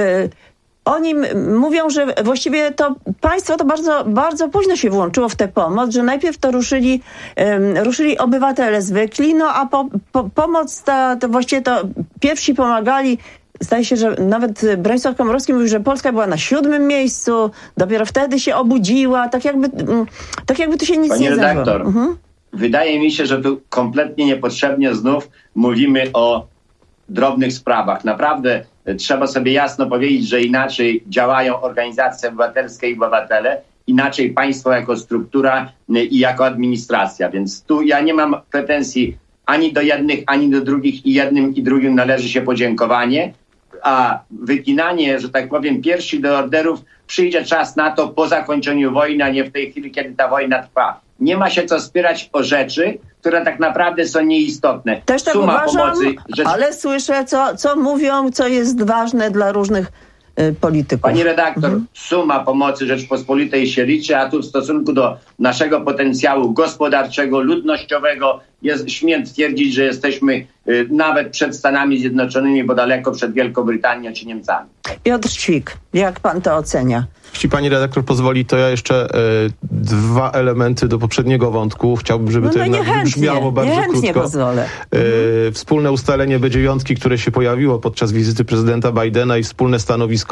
Oni mówią, że właściwie to państwo to bardzo, bardzo późno się włączyło w tę pomoc, że najpierw to ruszyli obywatele zwykli, no a pomoc to właściwie to pierwsi pomagali. Zdaje się, że nawet Bronisław Komorowski mówił, że Polska była na 7. miejscu, dopiero wtedy się obudziła, tak jakby tu się nic nie zdarzyło.
Pani redaktor, wydaje mi się, że tu kompletnie niepotrzebnie znów mówimy o drobnych sprawach. Naprawdę trzeba sobie jasno powiedzieć, że inaczej działają organizacje obywatelskie i obywatele, inaczej państwo jako struktura i jako administracja. Więc tu ja nie mam pretensji ani do jednych, ani do drugich i jednym i drugim należy się podziękowanie, a wyginanie, że tak powiem, piersi do orderów przyjdzie czas na to po zakończeniu wojny, a nie w tej chwili, kiedy ta wojna trwa. Nie ma się co spierać o rzeczy, które tak naprawdę są nieistotne.
Też tak uważam, ale słyszę, co mówią, co jest ważne dla różnych polityków.
Pani redaktor, suma pomocy Rzeczpospolitej się liczy, a tu w stosunku do naszego potencjału gospodarczego, ludnościowego śmiem twierdzić, że jesteśmy nawet przed Stanami Zjednoczonymi, bo daleko przed Wielką-Brytanią czy Niemcami.
Piotr Ćwik, jak pan to ocenia?
Jeśli pani redaktor pozwoli, to ja jeszcze 2 elementy do poprzedniego wątku. Chciałbym, żeby to jednak brzmiało bardzo krótko.
Pozwolę.
Wspólne ustalenie B9, które się pojawiło podczas wizyty prezydenta Bidena i wspólne stanowisko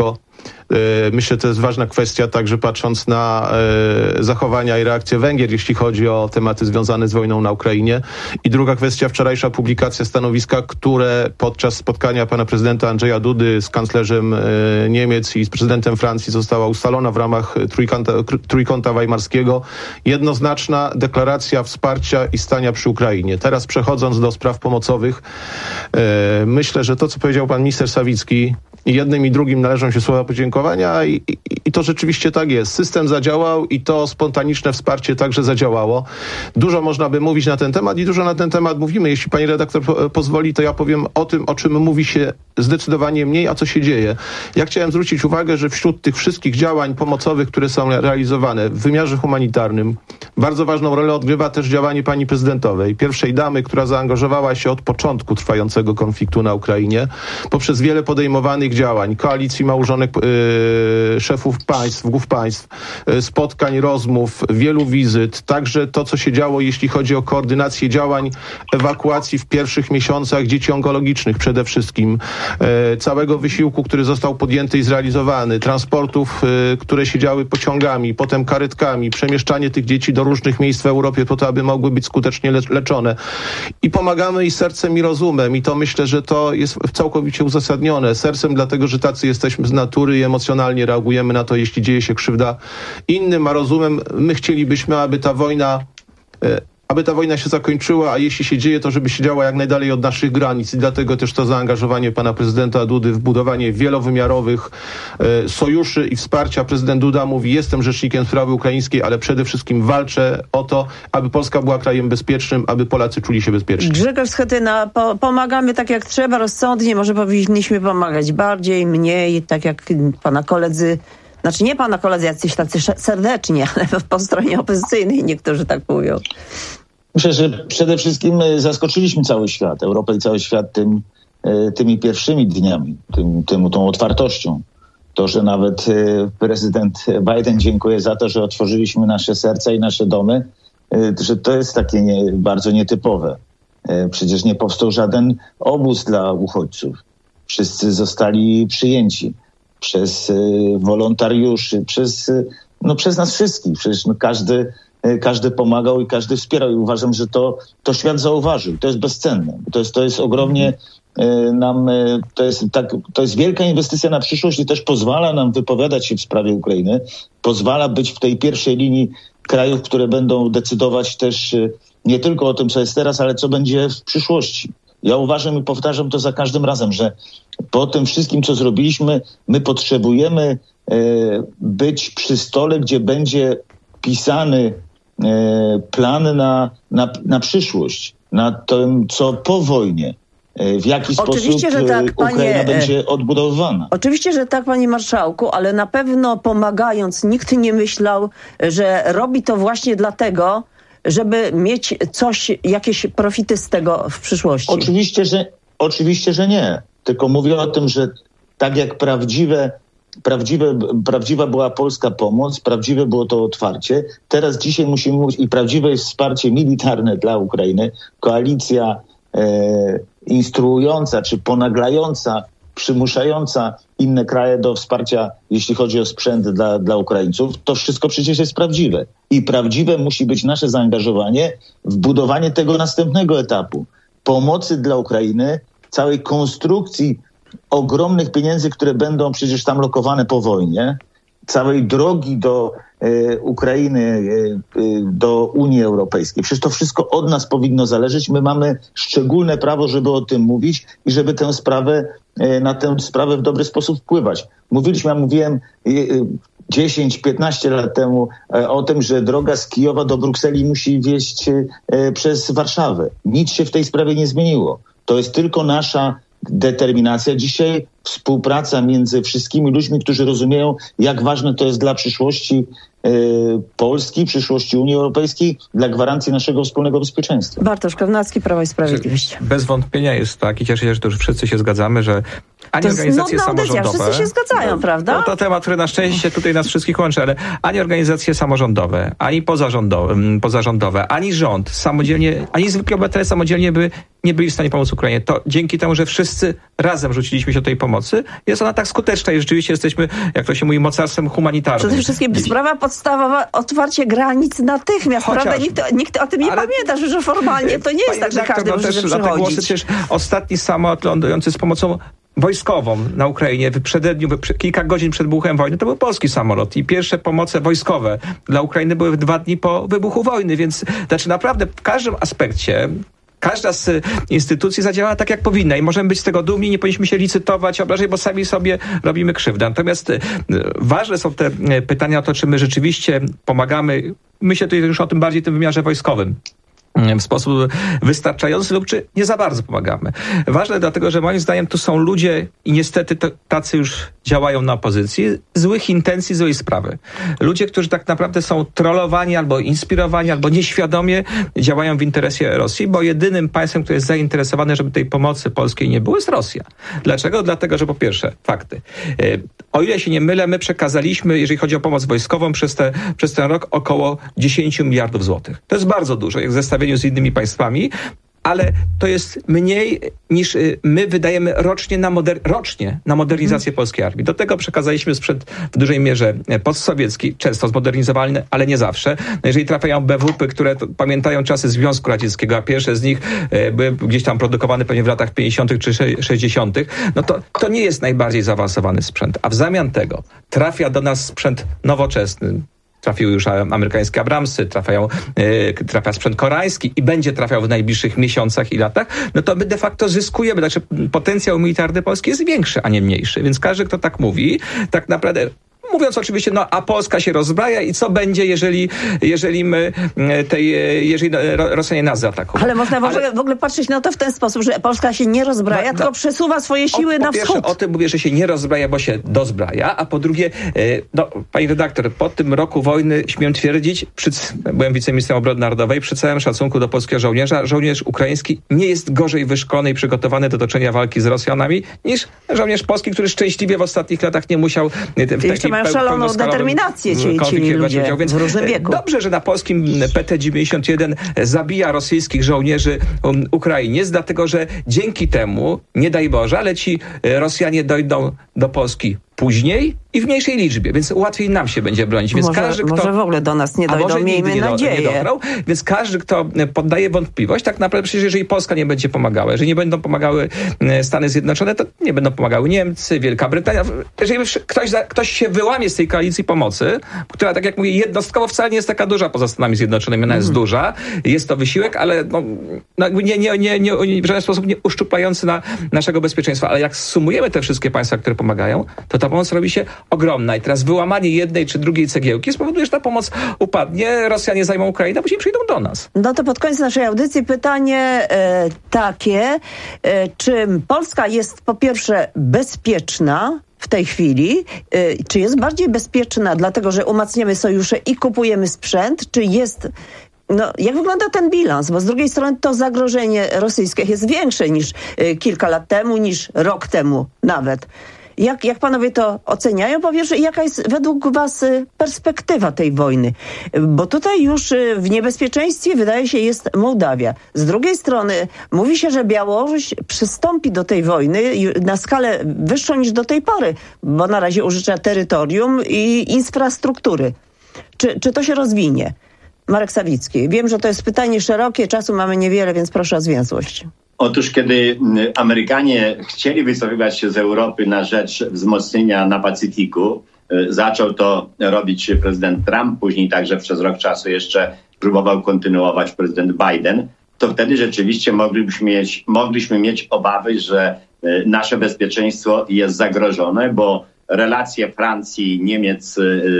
Myślę, to jest ważna kwestia, także patrząc na zachowania i reakcję Węgier, jeśli chodzi o tematy związane z wojną na Ukrainie. I druga kwestia, wczorajsza publikacja stanowiska, które podczas spotkania pana prezydenta Andrzeja Dudy z kanclerzem Niemiec i z prezydentem Francji została ustalona w ramach Trójkąta Weimarskiego. Jednoznaczna deklaracja wsparcia i stania przy Ukrainie. Teraz przechodząc do spraw pomocowych, myślę, że to, co powiedział pan minister Sawicki, i jednym i drugim należą się słowa podziękowania i to rzeczywiście tak jest. System zadziałał i to spontaniczne wsparcie także zadziałało. Dużo można by mówić na ten temat i dużo na ten temat mówimy. Jeśli pani redaktor pozwoli, to ja powiem o tym, o czym mówi się zdecydowanie mniej, a co się dzieje. Ja chciałem zwrócić uwagę, że wśród tych wszystkich działań pomocowych, które są realizowane w wymiarze humanitarnym, bardzo ważną rolę odgrywa też działanie pani prezydentowej, pierwszej damy, która zaangażowała się od początku trwającego konfliktu na Ukrainie, poprzez wiele podejmowanych działań, koalicji małżonek szefów państw, głów państw, spotkań, rozmów, wielu wizyt, także to, co się działo, jeśli chodzi o koordynację działań ewakuacji w pierwszych miesiącach dzieci onkologicznych przede wszystkim, całego wysiłku, który został podjęty i zrealizowany, transportów, które się działy pociągami, potem karetkami, przemieszczanie tych dzieci do różnych miejsc w Europie po to, aby mogły być skutecznie leczone. I pomagamy i sercem, i rozumem. I to myślę, że to jest całkowicie uzasadnione. Sercem dlatego, że tacy jesteśmy z natury i emocjonalnie reagujemy na to, jeśli dzieje się krzywda innym, a rozumem my chcielibyśmy, aby ta wojna się zakończyła, a jeśli się dzieje, to żeby się działa jak najdalej od naszych granic. I dlatego też to zaangażowanie pana prezydenta Dudy w budowanie wielowymiarowych sojuszy i wsparcia. Prezydent Duda mówi, jestem rzecznikiem sprawy ukraińskiej, ale przede wszystkim walczę o to, aby Polska była krajem bezpiecznym, aby Polacy czuli się bezpiecznie.
Grzegorz Schetyna, pomagamy tak jak trzeba, rozsądnie, może powinniśmy pomagać bardziej, mniej, tak jak pana koledzy. Znaczy nie pana koledzy jacyś tacy serdecznie, ale po stronie opozycyjnej niektórzy tak mówią.
Myślę, że przede wszystkim zaskoczyliśmy cały świat, Europę i cały świat tymi pierwszymi dniami, tą otwartością. To, że nawet prezydent Biden dziękuję za to, że otworzyliśmy nasze serca i nasze domy, że to jest takie bardzo nietypowe. Przecież nie powstał żaden obóz dla uchodźców. Wszyscy zostali przyjęci przez wolontariuszy, przez nas wszystkich. Przecież każdy pomagał i każdy wspierał i uważam, że to świat zauważył. To jest bezcenne. To jest ogromnie to jest wielka inwestycja na przyszłość i też pozwala nam wypowiadać się w sprawie Ukrainy. Pozwala być w tej pierwszej linii krajów, które będą decydować też nie tylko o tym, co jest teraz, ale co będzie w przyszłości. Ja uważam i powtarzam to za każdym razem, że po tym wszystkim, co zrobiliśmy, my potrzebujemy być przy stole, gdzie będzie pisany plan na przyszłość, na tym, co po wojnie, w jaki sposób Ukraina będzie odbudowywana.
Oczywiście, że tak, panie marszałku, ale na pewno pomagając, nikt nie myślał, że robi to właśnie dlatego, żeby mieć jakieś profity z tego w przyszłości.
Oczywiście, że nie. Tylko mówię o tym, że tak jak prawdziwa była polska pomoc, prawdziwe było to otwarcie. Teraz dzisiaj musimy mówić i prawdziwe jest wsparcie militarne dla Ukrainy. Koalicja instruująca czy ponaglająca, przymuszająca inne kraje do wsparcia, jeśli chodzi o sprzęt dla Ukraińców, to wszystko przecież jest prawdziwe. I prawdziwe musi być nasze zaangażowanie w budowanie tego następnego etapu. Pomocy dla Ukrainy, całej konstrukcji ogromnych pieniędzy, które będą przecież tam lokowane po wojnie, całej drogi do Ukrainy, do Unii Europejskiej. Przecież to wszystko od nas powinno zależeć. My mamy szczególne prawo, żeby o tym mówić i żeby na tę sprawę w dobry sposób wpływać. Ja mówiłem 10-15 lat temu o tym, że droga z Kijowa do Brukseli musi wieść przez Warszawę. Nic się w tej sprawie nie zmieniło. To jest tylko nasza determinacja. Dzisiaj współpraca między wszystkimi ludźmi, którzy rozumieją, jak ważne to jest dla przyszłości Polski, przyszłości Unii Europejskiej, dla gwarancji naszego wspólnego bezpieczeństwa.
Bartosz Kownacki, Prawo i Sprawiedliwość.
Bez wątpienia jest tak i cieszę się, że to już wszyscy się zgadzamy, że ani organizacje samorządowe...
Wszyscy się zgadzają, prawda?
To temat, który na szczęście tutaj nas wszystkich łączy, ale ani organizacje samorządowe, ani pozarządowe, ani rząd samodzielnie, ani zwykli obywatele samodzielnie by nie byli w stanie pomóc Ukrainie. To dzięki temu, że wszyscy razem rzuciliśmy się do tej pomocy, jest ona tak skuteczna i rzeczywiście jesteśmy, jak to się mówi, mocarstwem humanitarnym.
Przede wszystkim sprawa podstawowa, otwarcie granic natychmiast, prawda? Nikt o tym nie pamięta, że formalnie to nie jest tak, że każdy może przychodzić.
Za te głosy przecież ostatni samolot lądujący z pomocą wojskową na Ukrainie w przededniu, kilka godzin przed wybuchem wojny, to był polski samolot i pierwsze pomoce wojskowe dla Ukrainy były 2 dni po wybuchu wojny, więc naprawdę w każdym aspekcie każda z instytucji zadziałała tak, jak powinna i możemy być z tego dumni, nie powinniśmy się licytować, obrażać, bo sami sobie robimy krzywdę. Natomiast ważne są te pytania o to, czy my rzeczywiście pomagamy, myślę tutaj już o tym bardziej w tym wymiarze wojskowym, w sposób wystarczający lub czy nie za bardzo pomagamy. Ważne dlatego, że moim zdaniem tu są ludzie i niestety tacy już działają na opozycji, złych intencji, złej sprawy. Ludzie, którzy tak naprawdę są trollowani albo inspirowani, albo nieświadomie działają w interesie Rosji, bo jedynym państwem, które jest zainteresowane, żeby tej pomocy polskiej nie było, jest Rosja. Dlaczego? Dlatego, że po pierwsze, fakty. O ile się nie mylę, my przekazaliśmy, jeżeli chodzi o pomoc wojskową, przez ten rok około 10 miliardów złotych. To jest bardzo dużo, jak w zestawieniu z innymi państwami, ale to jest mniej niż my wydajemy rocznie na modernizację polskiej armii. Do tego przekazaliśmy sprzęt w dużej mierze postsowiecki, często zmodernizowany, ale nie zawsze. No jeżeli trafiają BWP, które pamiętają czasy Związku Radzieckiego, a pierwsze z nich były gdzieś tam produkowane pewnie w latach 50. czy 60., no to nie jest najbardziej zaawansowany sprzęt. A w zamian tego trafia do nas sprzęt nowoczesny. Trafiły już amerykańskie Abramsy, trafia sprzęt koreański i będzie trafiał w najbliższych miesiącach i latach, no to my de facto zyskujemy. Znaczy potencjał militarny Polski jest większy, a nie mniejszy. Więc każdy, kto tak mówi, tak naprawdę mówiąc oczywiście, a Polska się rozbraja i co będzie, jeżeli Rosjanie nas zaatakują.
Ale można w ogóle patrzeć na to w ten sposób, że Polska się nie rozbraja, tylko przesuwa swoje siły na wschód.
Po pierwsze, o tym mówię, że się nie rozbraja, bo się dozbraja, a po drugie, pani redaktor, po tym roku wojny śmiem twierdzić, byłem wiceministrem obrony narodowej, przy całym szacunku do polskiego żołnierza, żołnierz ukraiński nie jest gorzej wyszkolony i przygotowany do toczenia walki z Rosjanami niż żołnierz polski, który szczęśliwie w ostatnich latach nie musiał
mają szaloną determinację ci ludzie
więc
w różnym wieku.
Dobrze, że na polskim PT-91 zabija rosyjskich żołnierzy Ukrainie, dlatego że dzięki temu, nie daj Boże, ale ci Rosjanie dojdą do Polski później i w mniejszej liczbie, więc łatwiej nam się będzie bronić. Więc
może w ogóle do nas nie dojdą, miejmy nadzieję.
Więc każdy, kto poddaje wątpliwość, tak naprawdę przecież jeżeli Polska nie będzie pomagała, jeżeli nie będą pomagały Stany Zjednoczone, to nie będą pomagały Niemcy, Wielka Brytania. Jeżeli ktoś się wyłamie z tej koalicji pomocy, która, tak jak mówię, jednostkowo wcale nie jest taka duża poza Stanami Zjednoczonymi, ona jest duża, jest to wysiłek, ale nie w żaden sposób nie uszczuplający naszego bezpieczeństwa. Ale jak sumujemy te wszystkie państwa, które pomagają, to ta pomoc robi się ogromna. I teraz wyłamanie jednej czy drugiej cegiełki spowoduje, że ta pomoc upadnie, Rosjanie zajmą Ukrainę, a później przyjdą do nas.
No to pod koniec naszej audycji pytanie takie, czy Polska jest po pierwsze bezpieczna w tej chwili, czy jest bardziej bezpieczna dlatego, że umacniamy sojusze i kupujemy sprzęt, czy jest... jak wygląda ten bilans? Bo z drugiej strony to zagrożenie rosyjskie jest większe niż kilka lat temu, niż rok temu nawet. Jak panowie to oceniają? Po pierwsze, jaka jest według was perspektywa tej wojny? Bo tutaj już w niebezpieczeństwie, wydaje się, jest Mołdawia. Z drugiej strony mówi się, że Białoruś przystąpi do tej wojny na skalę wyższą niż do tej pory, bo na razie użycza terytorium i infrastruktury. Czy to się rozwinie? Marek Sawicki. Wiem, że to jest pytanie szerokie, czasu mamy niewiele, więc proszę o zwięzłość.
Otóż kiedy Amerykanie chcieli wycofywać się z Europy na rzecz wzmocnienia na Pacyfiku, zaczął to robić prezydent Trump, później także przez rok czasu jeszcze próbował kontynuować prezydent Biden, to wtedy rzeczywiście mogliśmy mieć obawy, że nasze bezpieczeństwo jest zagrożone, bo relacje Francji, Niemiec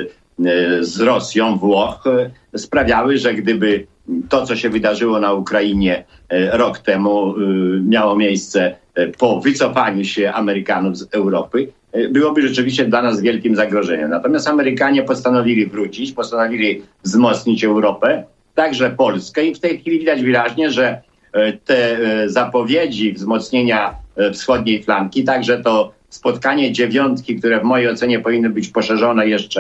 z Rosją, Włoch sprawiały, że gdyby to, co się wydarzyło na Ukrainie rok temu, miało miejsce po wycofaniu się Amerykanów z Europy, byłoby rzeczywiście dla nas wielkim zagrożeniem. Natomiast Amerykanie postanowili wrócić, postanowili wzmocnić Europę, także Polskę i w tej chwili widać wyraźnie, że te zapowiedzi wzmocnienia wschodniej flanki, także to spotkanie dziewiątki, które w mojej ocenie powinno być poszerzone jeszcze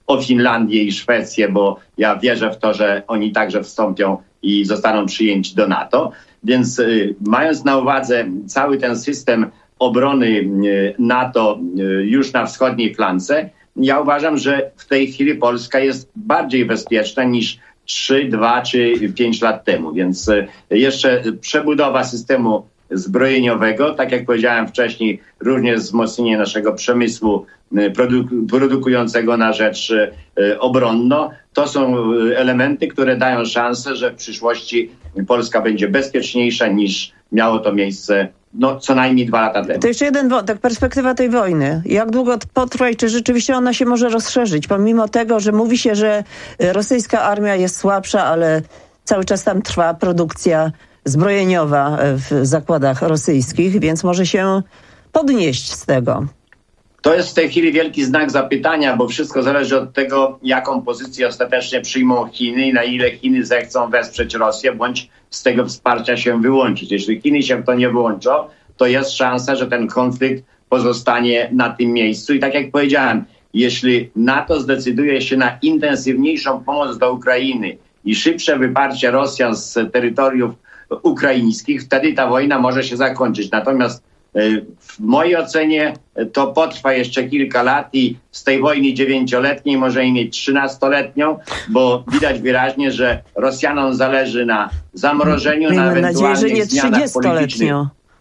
o Finlandię i Szwecję, bo ja wierzę w to, że oni także wstąpią i zostaną przyjęci do NATO. Więc mając na uwadze cały ten system obrony NATO już na wschodniej flance, ja uważam, że w tej chwili Polska jest bardziej bezpieczna niż 3, 2 czy 5 lat temu. Więc jeszcze przebudowa systemu zbrojeniowego, tak jak powiedziałem wcześniej, również wzmocnienie naszego przemysłu produkującego na rzecz obronną. To są elementy, które dają szansę, że w przyszłości Polska będzie bezpieczniejsza niż miało to miejsce co najmniej 2 lata temu.
To jeszcze jeden wątek, perspektywa tej wojny. Jak długo potrwa i czy rzeczywiście ona się może rozszerzyć? Pomimo tego, że mówi się, że rosyjska armia jest słabsza, ale cały czas tam trwa produkcja zbrojeniowa w zakładach rosyjskich, więc może się podnieść z tego.
To jest w tej chwili wielki znak zapytania, bo wszystko zależy od tego, jaką pozycję ostatecznie przyjmą Chiny i na ile Chiny zechcą wesprzeć Rosję, bądź z tego wsparcia się wyłączyć. Jeśli Chiny się w to nie wyłączą, to jest szansa, że ten konflikt pozostanie na tym miejscu. I tak jak powiedziałem, jeśli NATO zdecyduje się na intensywniejszą pomoc dla Ukrainy i szybsze wyparcie Rosjan z terytoriów ukraińskich, wtedy ta wojna może się zakończyć. Natomiast w mojej ocenie to potrwa jeszcze kilka lat i z tej wojny 9-letniej możemy mieć 13-letnią, bo widać wyraźnie, że Rosjanom zależy na zamrożeniu, na ewentualnych zmianach politycznych.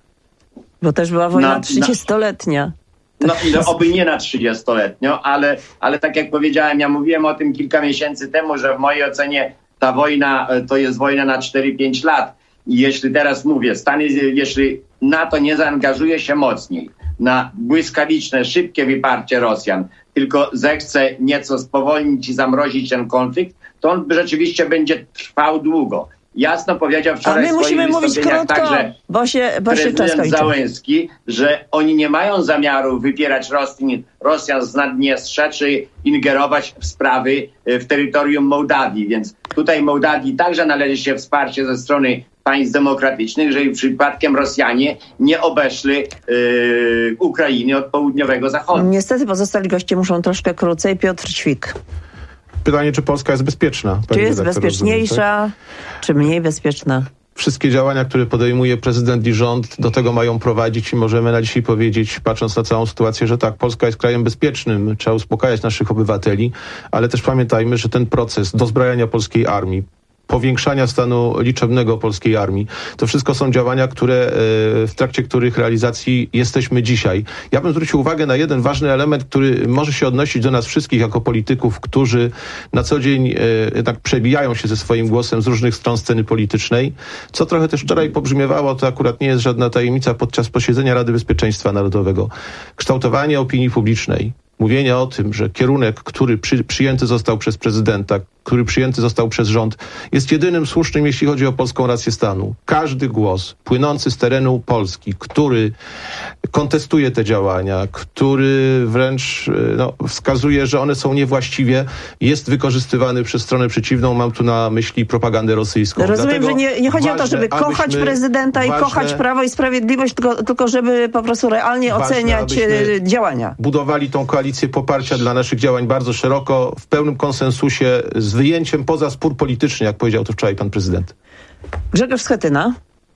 Bo też była wojna 30-letnia.
Oby nie na 30-letnią, ale tak jak powiedziałem, ja mówiłem o tym kilka miesięcy temu, że w mojej ocenie ta wojna to jest wojna na 4-5 lat. I jeśli teraz mówię, jeśli NATO nie zaangażuje się mocniej na błyskawiczne, szybkie wyparcie Rosjan, tylko zechce nieco spowolnić i zamrozić ten konflikt, to on rzeczywiście będzie trwał długo. Jasno powiedział wczoraj w swoich wystąpieniach także prezydent Załęski, że oni nie mają zamiaru wypierać Rosjan z Naddniestrza czy ingerować w sprawy w terytorium Mołdawii. Więc tutaj Mołdawii także należy się wsparcie ze strony państw demokratycznych, żeby przypadkiem Rosjanie nie obeszli Ukrainy od południowego zachodu.
Niestety pozostali goście muszą troszkę krócej. Piotr Ćwik.
Pytanie, czy Polska jest bezpieczna?
Czy jest bezpieczniejsza, czy mniej bezpieczna?
Wszystkie działania, które podejmuje prezydent i rząd, do tego mają prowadzić i możemy na dzisiaj powiedzieć, patrząc na całą sytuację, że tak, Polska jest krajem bezpiecznym, trzeba uspokajać naszych obywateli, ale też pamiętajmy, że ten proces dozbrajania polskiej armii, powiększania stanu liczebnego polskiej armii. To wszystko są działania, w trakcie których realizacji jesteśmy dzisiaj. Ja bym zwrócił uwagę na jeden ważny element, który może się odnosić do nas wszystkich jako polityków, którzy na co dzień jednak przebijają się ze swoim głosem z różnych stron sceny politycznej. Co trochę też wczoraj pobrzmiewało, to akurat nie jest żadna tajemnica podczas posiedzenia Rady Bezpieczeństwa Narodowego. Kształtowanie opinii publicznej. Mówienie o tym, że kierunek, który przyjęty został przez prezydenta, który przyjęty został przez rząd, jest jedynym słusznym, jeśli chodzi o polską rację stanu. Każdy głos płynący z terenu Polski, który kontestuje te działania, który wręcz wskazuje, że one są niewłaściwie, jest wykorzystywany przez stronę przeciwną. Mam tu na myśli propagandę rosyjską.
Rozumiem, że nie chodzi o to, żeby kochać prezydenta i kochać Prawo i Sprawiedliwość, tylko żeby po prostu realnie oceniać działania.
Budowali tą koalicję poparcia dla naszych działań bardzo szeroko, w pełnym konsensusie, z wyjęciem poza spór polityczny, jak powiedział to wczoraj pan prezydent.
Grzegorz Schetyna.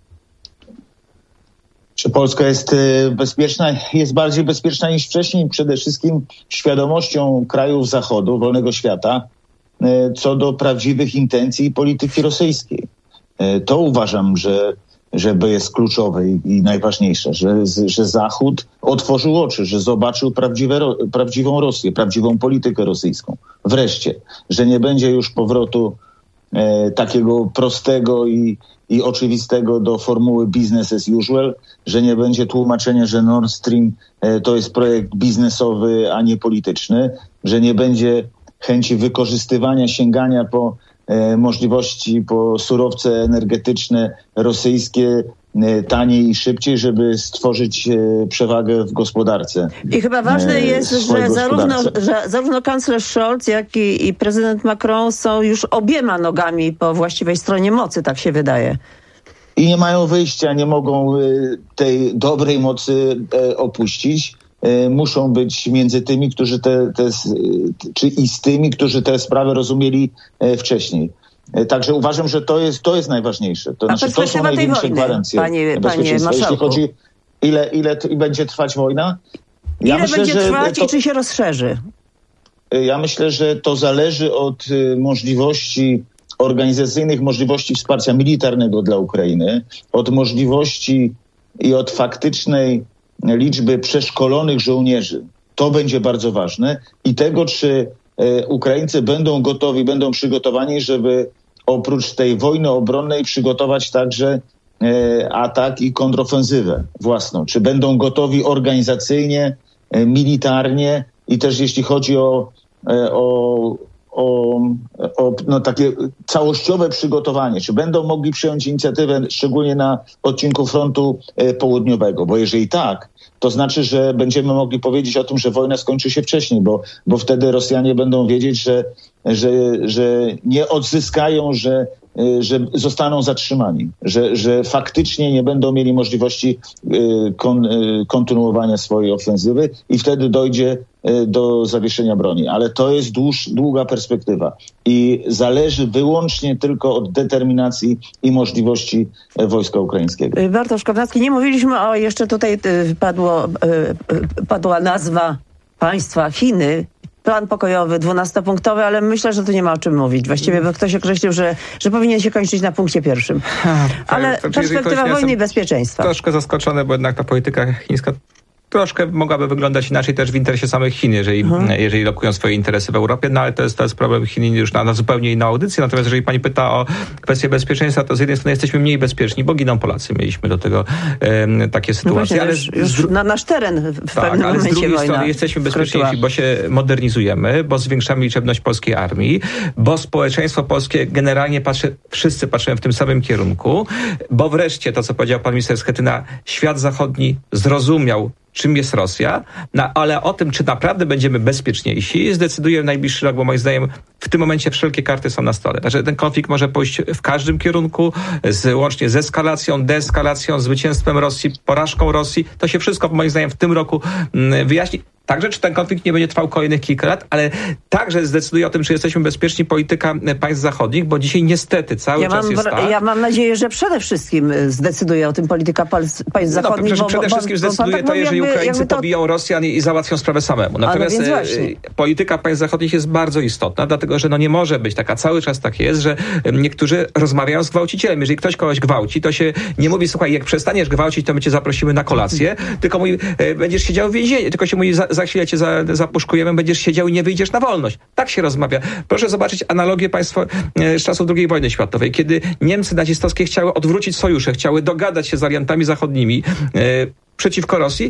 Czy Polska jest bezpieczna? Jest bardziej bezpieczna niż wcześniej. Przede wszystkim świadomością krajów Zachodu, wolnego świata, co do prawdziwych intencji polityki rosyjskiej. To uważam, że jest kluczowe i najważniejsze, że Zachód otworzył oczy, że zobaczył prawdziwą Rosję, prawdziwą politykę rosyjską. Wreszcie, że nie będzie już powrotu takiego prostego i oczywistego do formuły business as usual, że nie będzie tłumaczenia, że Nord Stream to jest projekt biznesowy, a nie polityczny, że nie będzie chęci wykorzystywania, sięgania po możliwości, po surowce energetyczne rosyjskie taniej i szybciej, żeby stworzyć przewagę w gospodarce.
I chyba ważne jest, że zarówno kanclerz Scholz, jak i prezydent Macron są już obiema nogami po właściwej stronie mocy, tak się wydaje.
I nie mają wyjścia, nie mogą tej dobrej mocy opuścić. muszą być między tymi, którzy i z tymi, którzy te sprawy rozumieli wcześniej. Także uważam, że to jest najważniejsze. To znaczy, to są największe gwarancje bezpieczeństwa. Jeśli chodzi, ile będzie trwać wojna?
Ile będzie trwać i czy się rozszerzy?
Ja myślę, że to zależy od organizacyjnych możliwości wsparcia militarnego dla Ukrainy, od możliwości i od faktycznej liczby przeszkolonych żołnierzy. To będzie bardzo ważne i tego, czy Ukraińcy będą gotowi, będą przygotowani, żeby oprócz tej wojny obronnej przygotować także atak i kontrofensywę własną. Czy będą gotowi organizacyjnie, militarnie i też jeśli chodzi o takie całościowe przygotowanie, czy będą mogli przyjąć inicjatywę szczególnie na odcinku frontu południowego, bo jeżeli tak, to znaczy, że będziemy mogli powiedzieć o tym, że wojna skończy się wcześniej, bo wtedy Rosjanie będą wiedzieć, że nie odzyskają, że zostaną zatrzymani, że faktycznie nie będą mieli możliwości kontynuowania swojej ofensywy i wtedy dojdzie do zawieszenia broni. Ale to jest długa perspektywa i zależy wyłącznie tylko od determinacji i możliwości wojska ukraińskiego.
Bartosz Kownacki, nie mówiliśmy o, jeszcze tutaj padła nazwa państwa Chiny, plan pokojowy 12-punktowy, ale myślę, że tu nie ma o czym mówić. Właściwie bo ktoś określił, że powinien się kończyć na punkcie 1. Ale perspektywa wojny i bezpieczeństwa.
Troszkę zaskoczony, bo jednak ta polityka chińska troszkę mogłaby wyglądać inaczej też w interesie samych Chin, jeżeli lokują swoje interesy w Europie, no ale to jest problem Chin już na zupełnie inną audycję. Natomiast jeżeli pani pyta o kwestię bezpieczeństwa, to z jednej strony jesteśmy mniej bezpieczni, bo giną Polacy. Mieliśmy do tego takie sytuacje.
No właśnie, ale już na nasz teren w pewnym momencie
ale z drugiej
wojna
strony jesteśmy bezpieczniejsi, bo się modernizujemy, bo zwiększamy liczebność polskiej armii, bo społeczeństwo polskie generalnie wszyscy patrzymy w tym samym kierunku, bo wreszcie to, co powiedział pan minister Schetyna, świat zachodni zrozumiał, czym jest Rosja, ale o tym, czy naprawdę będziemy bezpieczniejsi, zdecyduje najbliższy rok, bo moim zdaniem w tym momencie wszelkie karty są na stole. Także ten konflikt może pójść w każdym kierunku, łącznie z eskalacją, deeskalacją, zwycięstwem Rosji, porażką Rosji. To się wszystko moim zdaniem w tym roku wyjaśni. Także czy ten konflikt nie będzie trwał kolejnych kilka lat, ale także zdecyduje o tym, czy jesteśmy bezpieczni polityka państw zachodnich, bo dzisiaj niestety cały czas jest tak.
Ja mam nadzieję, że przede wszystkim zdecyduje o tym polityka państw zachodnich.
Przede wszystkim zdecyduje to, jeżeli Ukraińcy pobiją Rosjan i załatwią sprawę samemu. Natomiast polityka państw zachodnich jest bardzo istotna, dlatego że nie może być taka, cały czas tak jest, że niektórzy rozmawiają z gwałcicielem. Jeżeli ktoś kogoś gwałci, to się nie mówi, słuchaj, jak przestaniesz gwałcić, to my cię zaprosimy na kolację, tylko mówi, będziesz siedział w więzieniu, tylko się mówi, za chwilę cię zapuszkujemy, będziesz siedział i nie wyjdziesz na wolność. Tak się rozmawia. Proszę zobaczyć analogię państwo z czasów II wojny światowej, kiedy Niemcy nazistowskie chciały odwrócić sojusze, chciały dogadać się z aliantami zachodnimi przeciwko Rosji.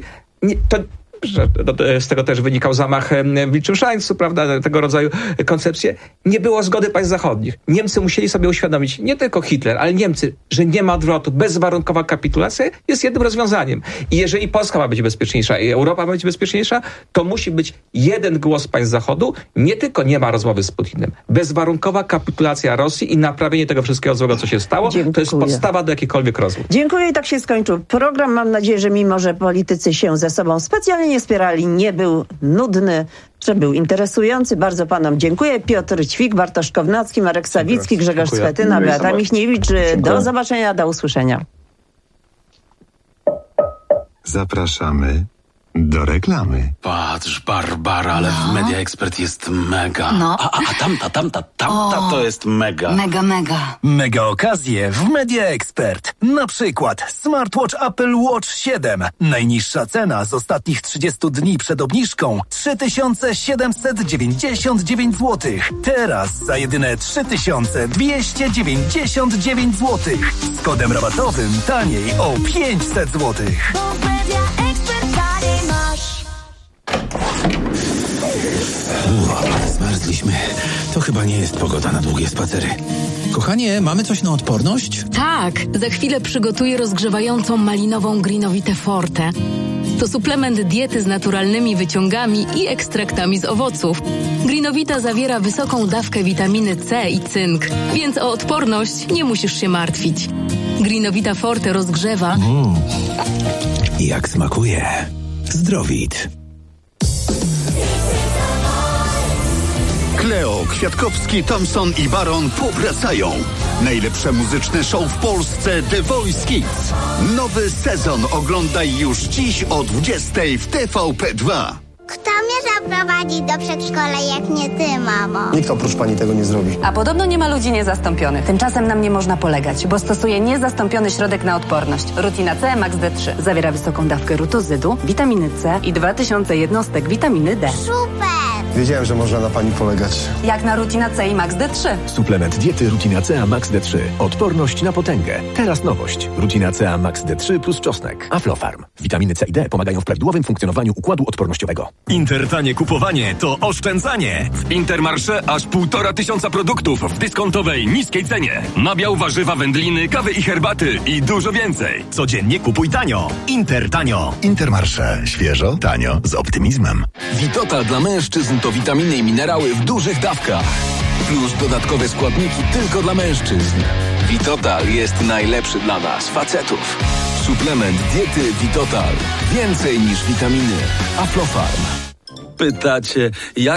Z tego też wynikał zamach w Liechtensteinsku, prawda, tego rodzaju koncepcje. Nie było zgody państw zachodnich. Niemcy musieli sobie uświadomić, nie tylko Hitler, ale Niemcy, że nie ma odwrotu. Bezwarunkowa kapitulacja jest jednym rozwiązaniem. I jeżeli Polska ma być bezpieczniejsza i Europa ma być bezpieczniejsza, to musi być jeden głos państw Zachodu. Nie tylko nie ma rozmowy z Putinem. Bezwarunkowa kapitulacja Rosji i naprawienie tego wszystkiego złego, co się stało. Dziękuję. To jest podstawa do jakichkolwiek rozmów.
Dziękuję i tak się skończył program. Mam nadzieję, że mimo, że politycy się ze sobą specjalnie nie spierali, nie był nudny, że był interesujący. Bardzo panom dziękuję. Piotr Ćwik, Bartosz Kownacki, Marek Sawicki, Grzegorz Schetyna, Beata Michniewicz. Do zobaczenia, do usłyszenia.
Zapraszamy do reklamy.
Patrz, Barbara, ale w Media Expert jest mega.
No.
A tamta to jest mega.
Mega.
Mega okazje w Media Expert. Na przykład smartwatch Apple Watch 7. Najniższa cena z ostatnich 30 dni przed obniżką 3799 zł. Teraz za jedyne 3299 zł. Z kodem rabatowym taniej o 500 zł. Zmarzliśmy. To chyba nie jest pogoda na długie spacery. Kochanie, mamy coś na odporność?
Tak, za chwilę przygotuję rozgrzewającą malinową Greenovitę Forte. To suplement diety z naturalnymi wyciągami i ekstraktami z owoców. Greenovita zawiera wysoką dawkę witaminy C i cynk, więc o odporność nie musisz się martwić. Greenovita Forte rozgrzewa.
Jak smakuje. Zdrowit.
Kleo, Kwiatkowski, Thompson i Baron powracają. Najlepsze muzyczne show w Polsce The Voice Kids. Nowy sezon oglądaj już dziś o 20:00 w TVP2.
Kto mnie zaprowadzi do przedszkola, jak nie ty, mamo?
Nikt oprócz pani tego nie zrobi.
A podobno nie ma ludzi niezastąpionych. Tymczasem nam nie można polegać, bo stosuje niezastąpiony środek na odporność. Rutina C Max D3. Zawiera wysoką dawkę rutozydu, witaminy C i 2000 jednostek witaminy D.
Super!
Wiedziałem, że można na pani polegać.
Jak na Rutina C i Max D3.
Suplement diety Rutina C Max D3. Odporność na potęgę. Teraz nowość. Rutina C Max D3 plus czosnek. Aflofarm. Witaminy C i D pomagają w prawidłowym funkcjonowaniu układu odpornościowego.
Intertanie kupowanie to oszczędzanie. W Intermarché aż 1500 produktów w dyskontowej, niskiej cenie. Nabiał, warzywa, wędliny, kawy i herbaty i dużo więcej. Codziennie kupuj tanio. Intertanio.
Intermarché. Świeżo, tanio, z optymizmem.
Vitotal dla mężczyzn to witaminy i minerały w dużych dawkach. Plus dodatkowe składniki tylko dla mężczyzn. Vitotal jest najlepszy dla nas, facetów. Suplement diety Vitotal. Więcej niż witaminy. Aflofarm. Pytacie, jak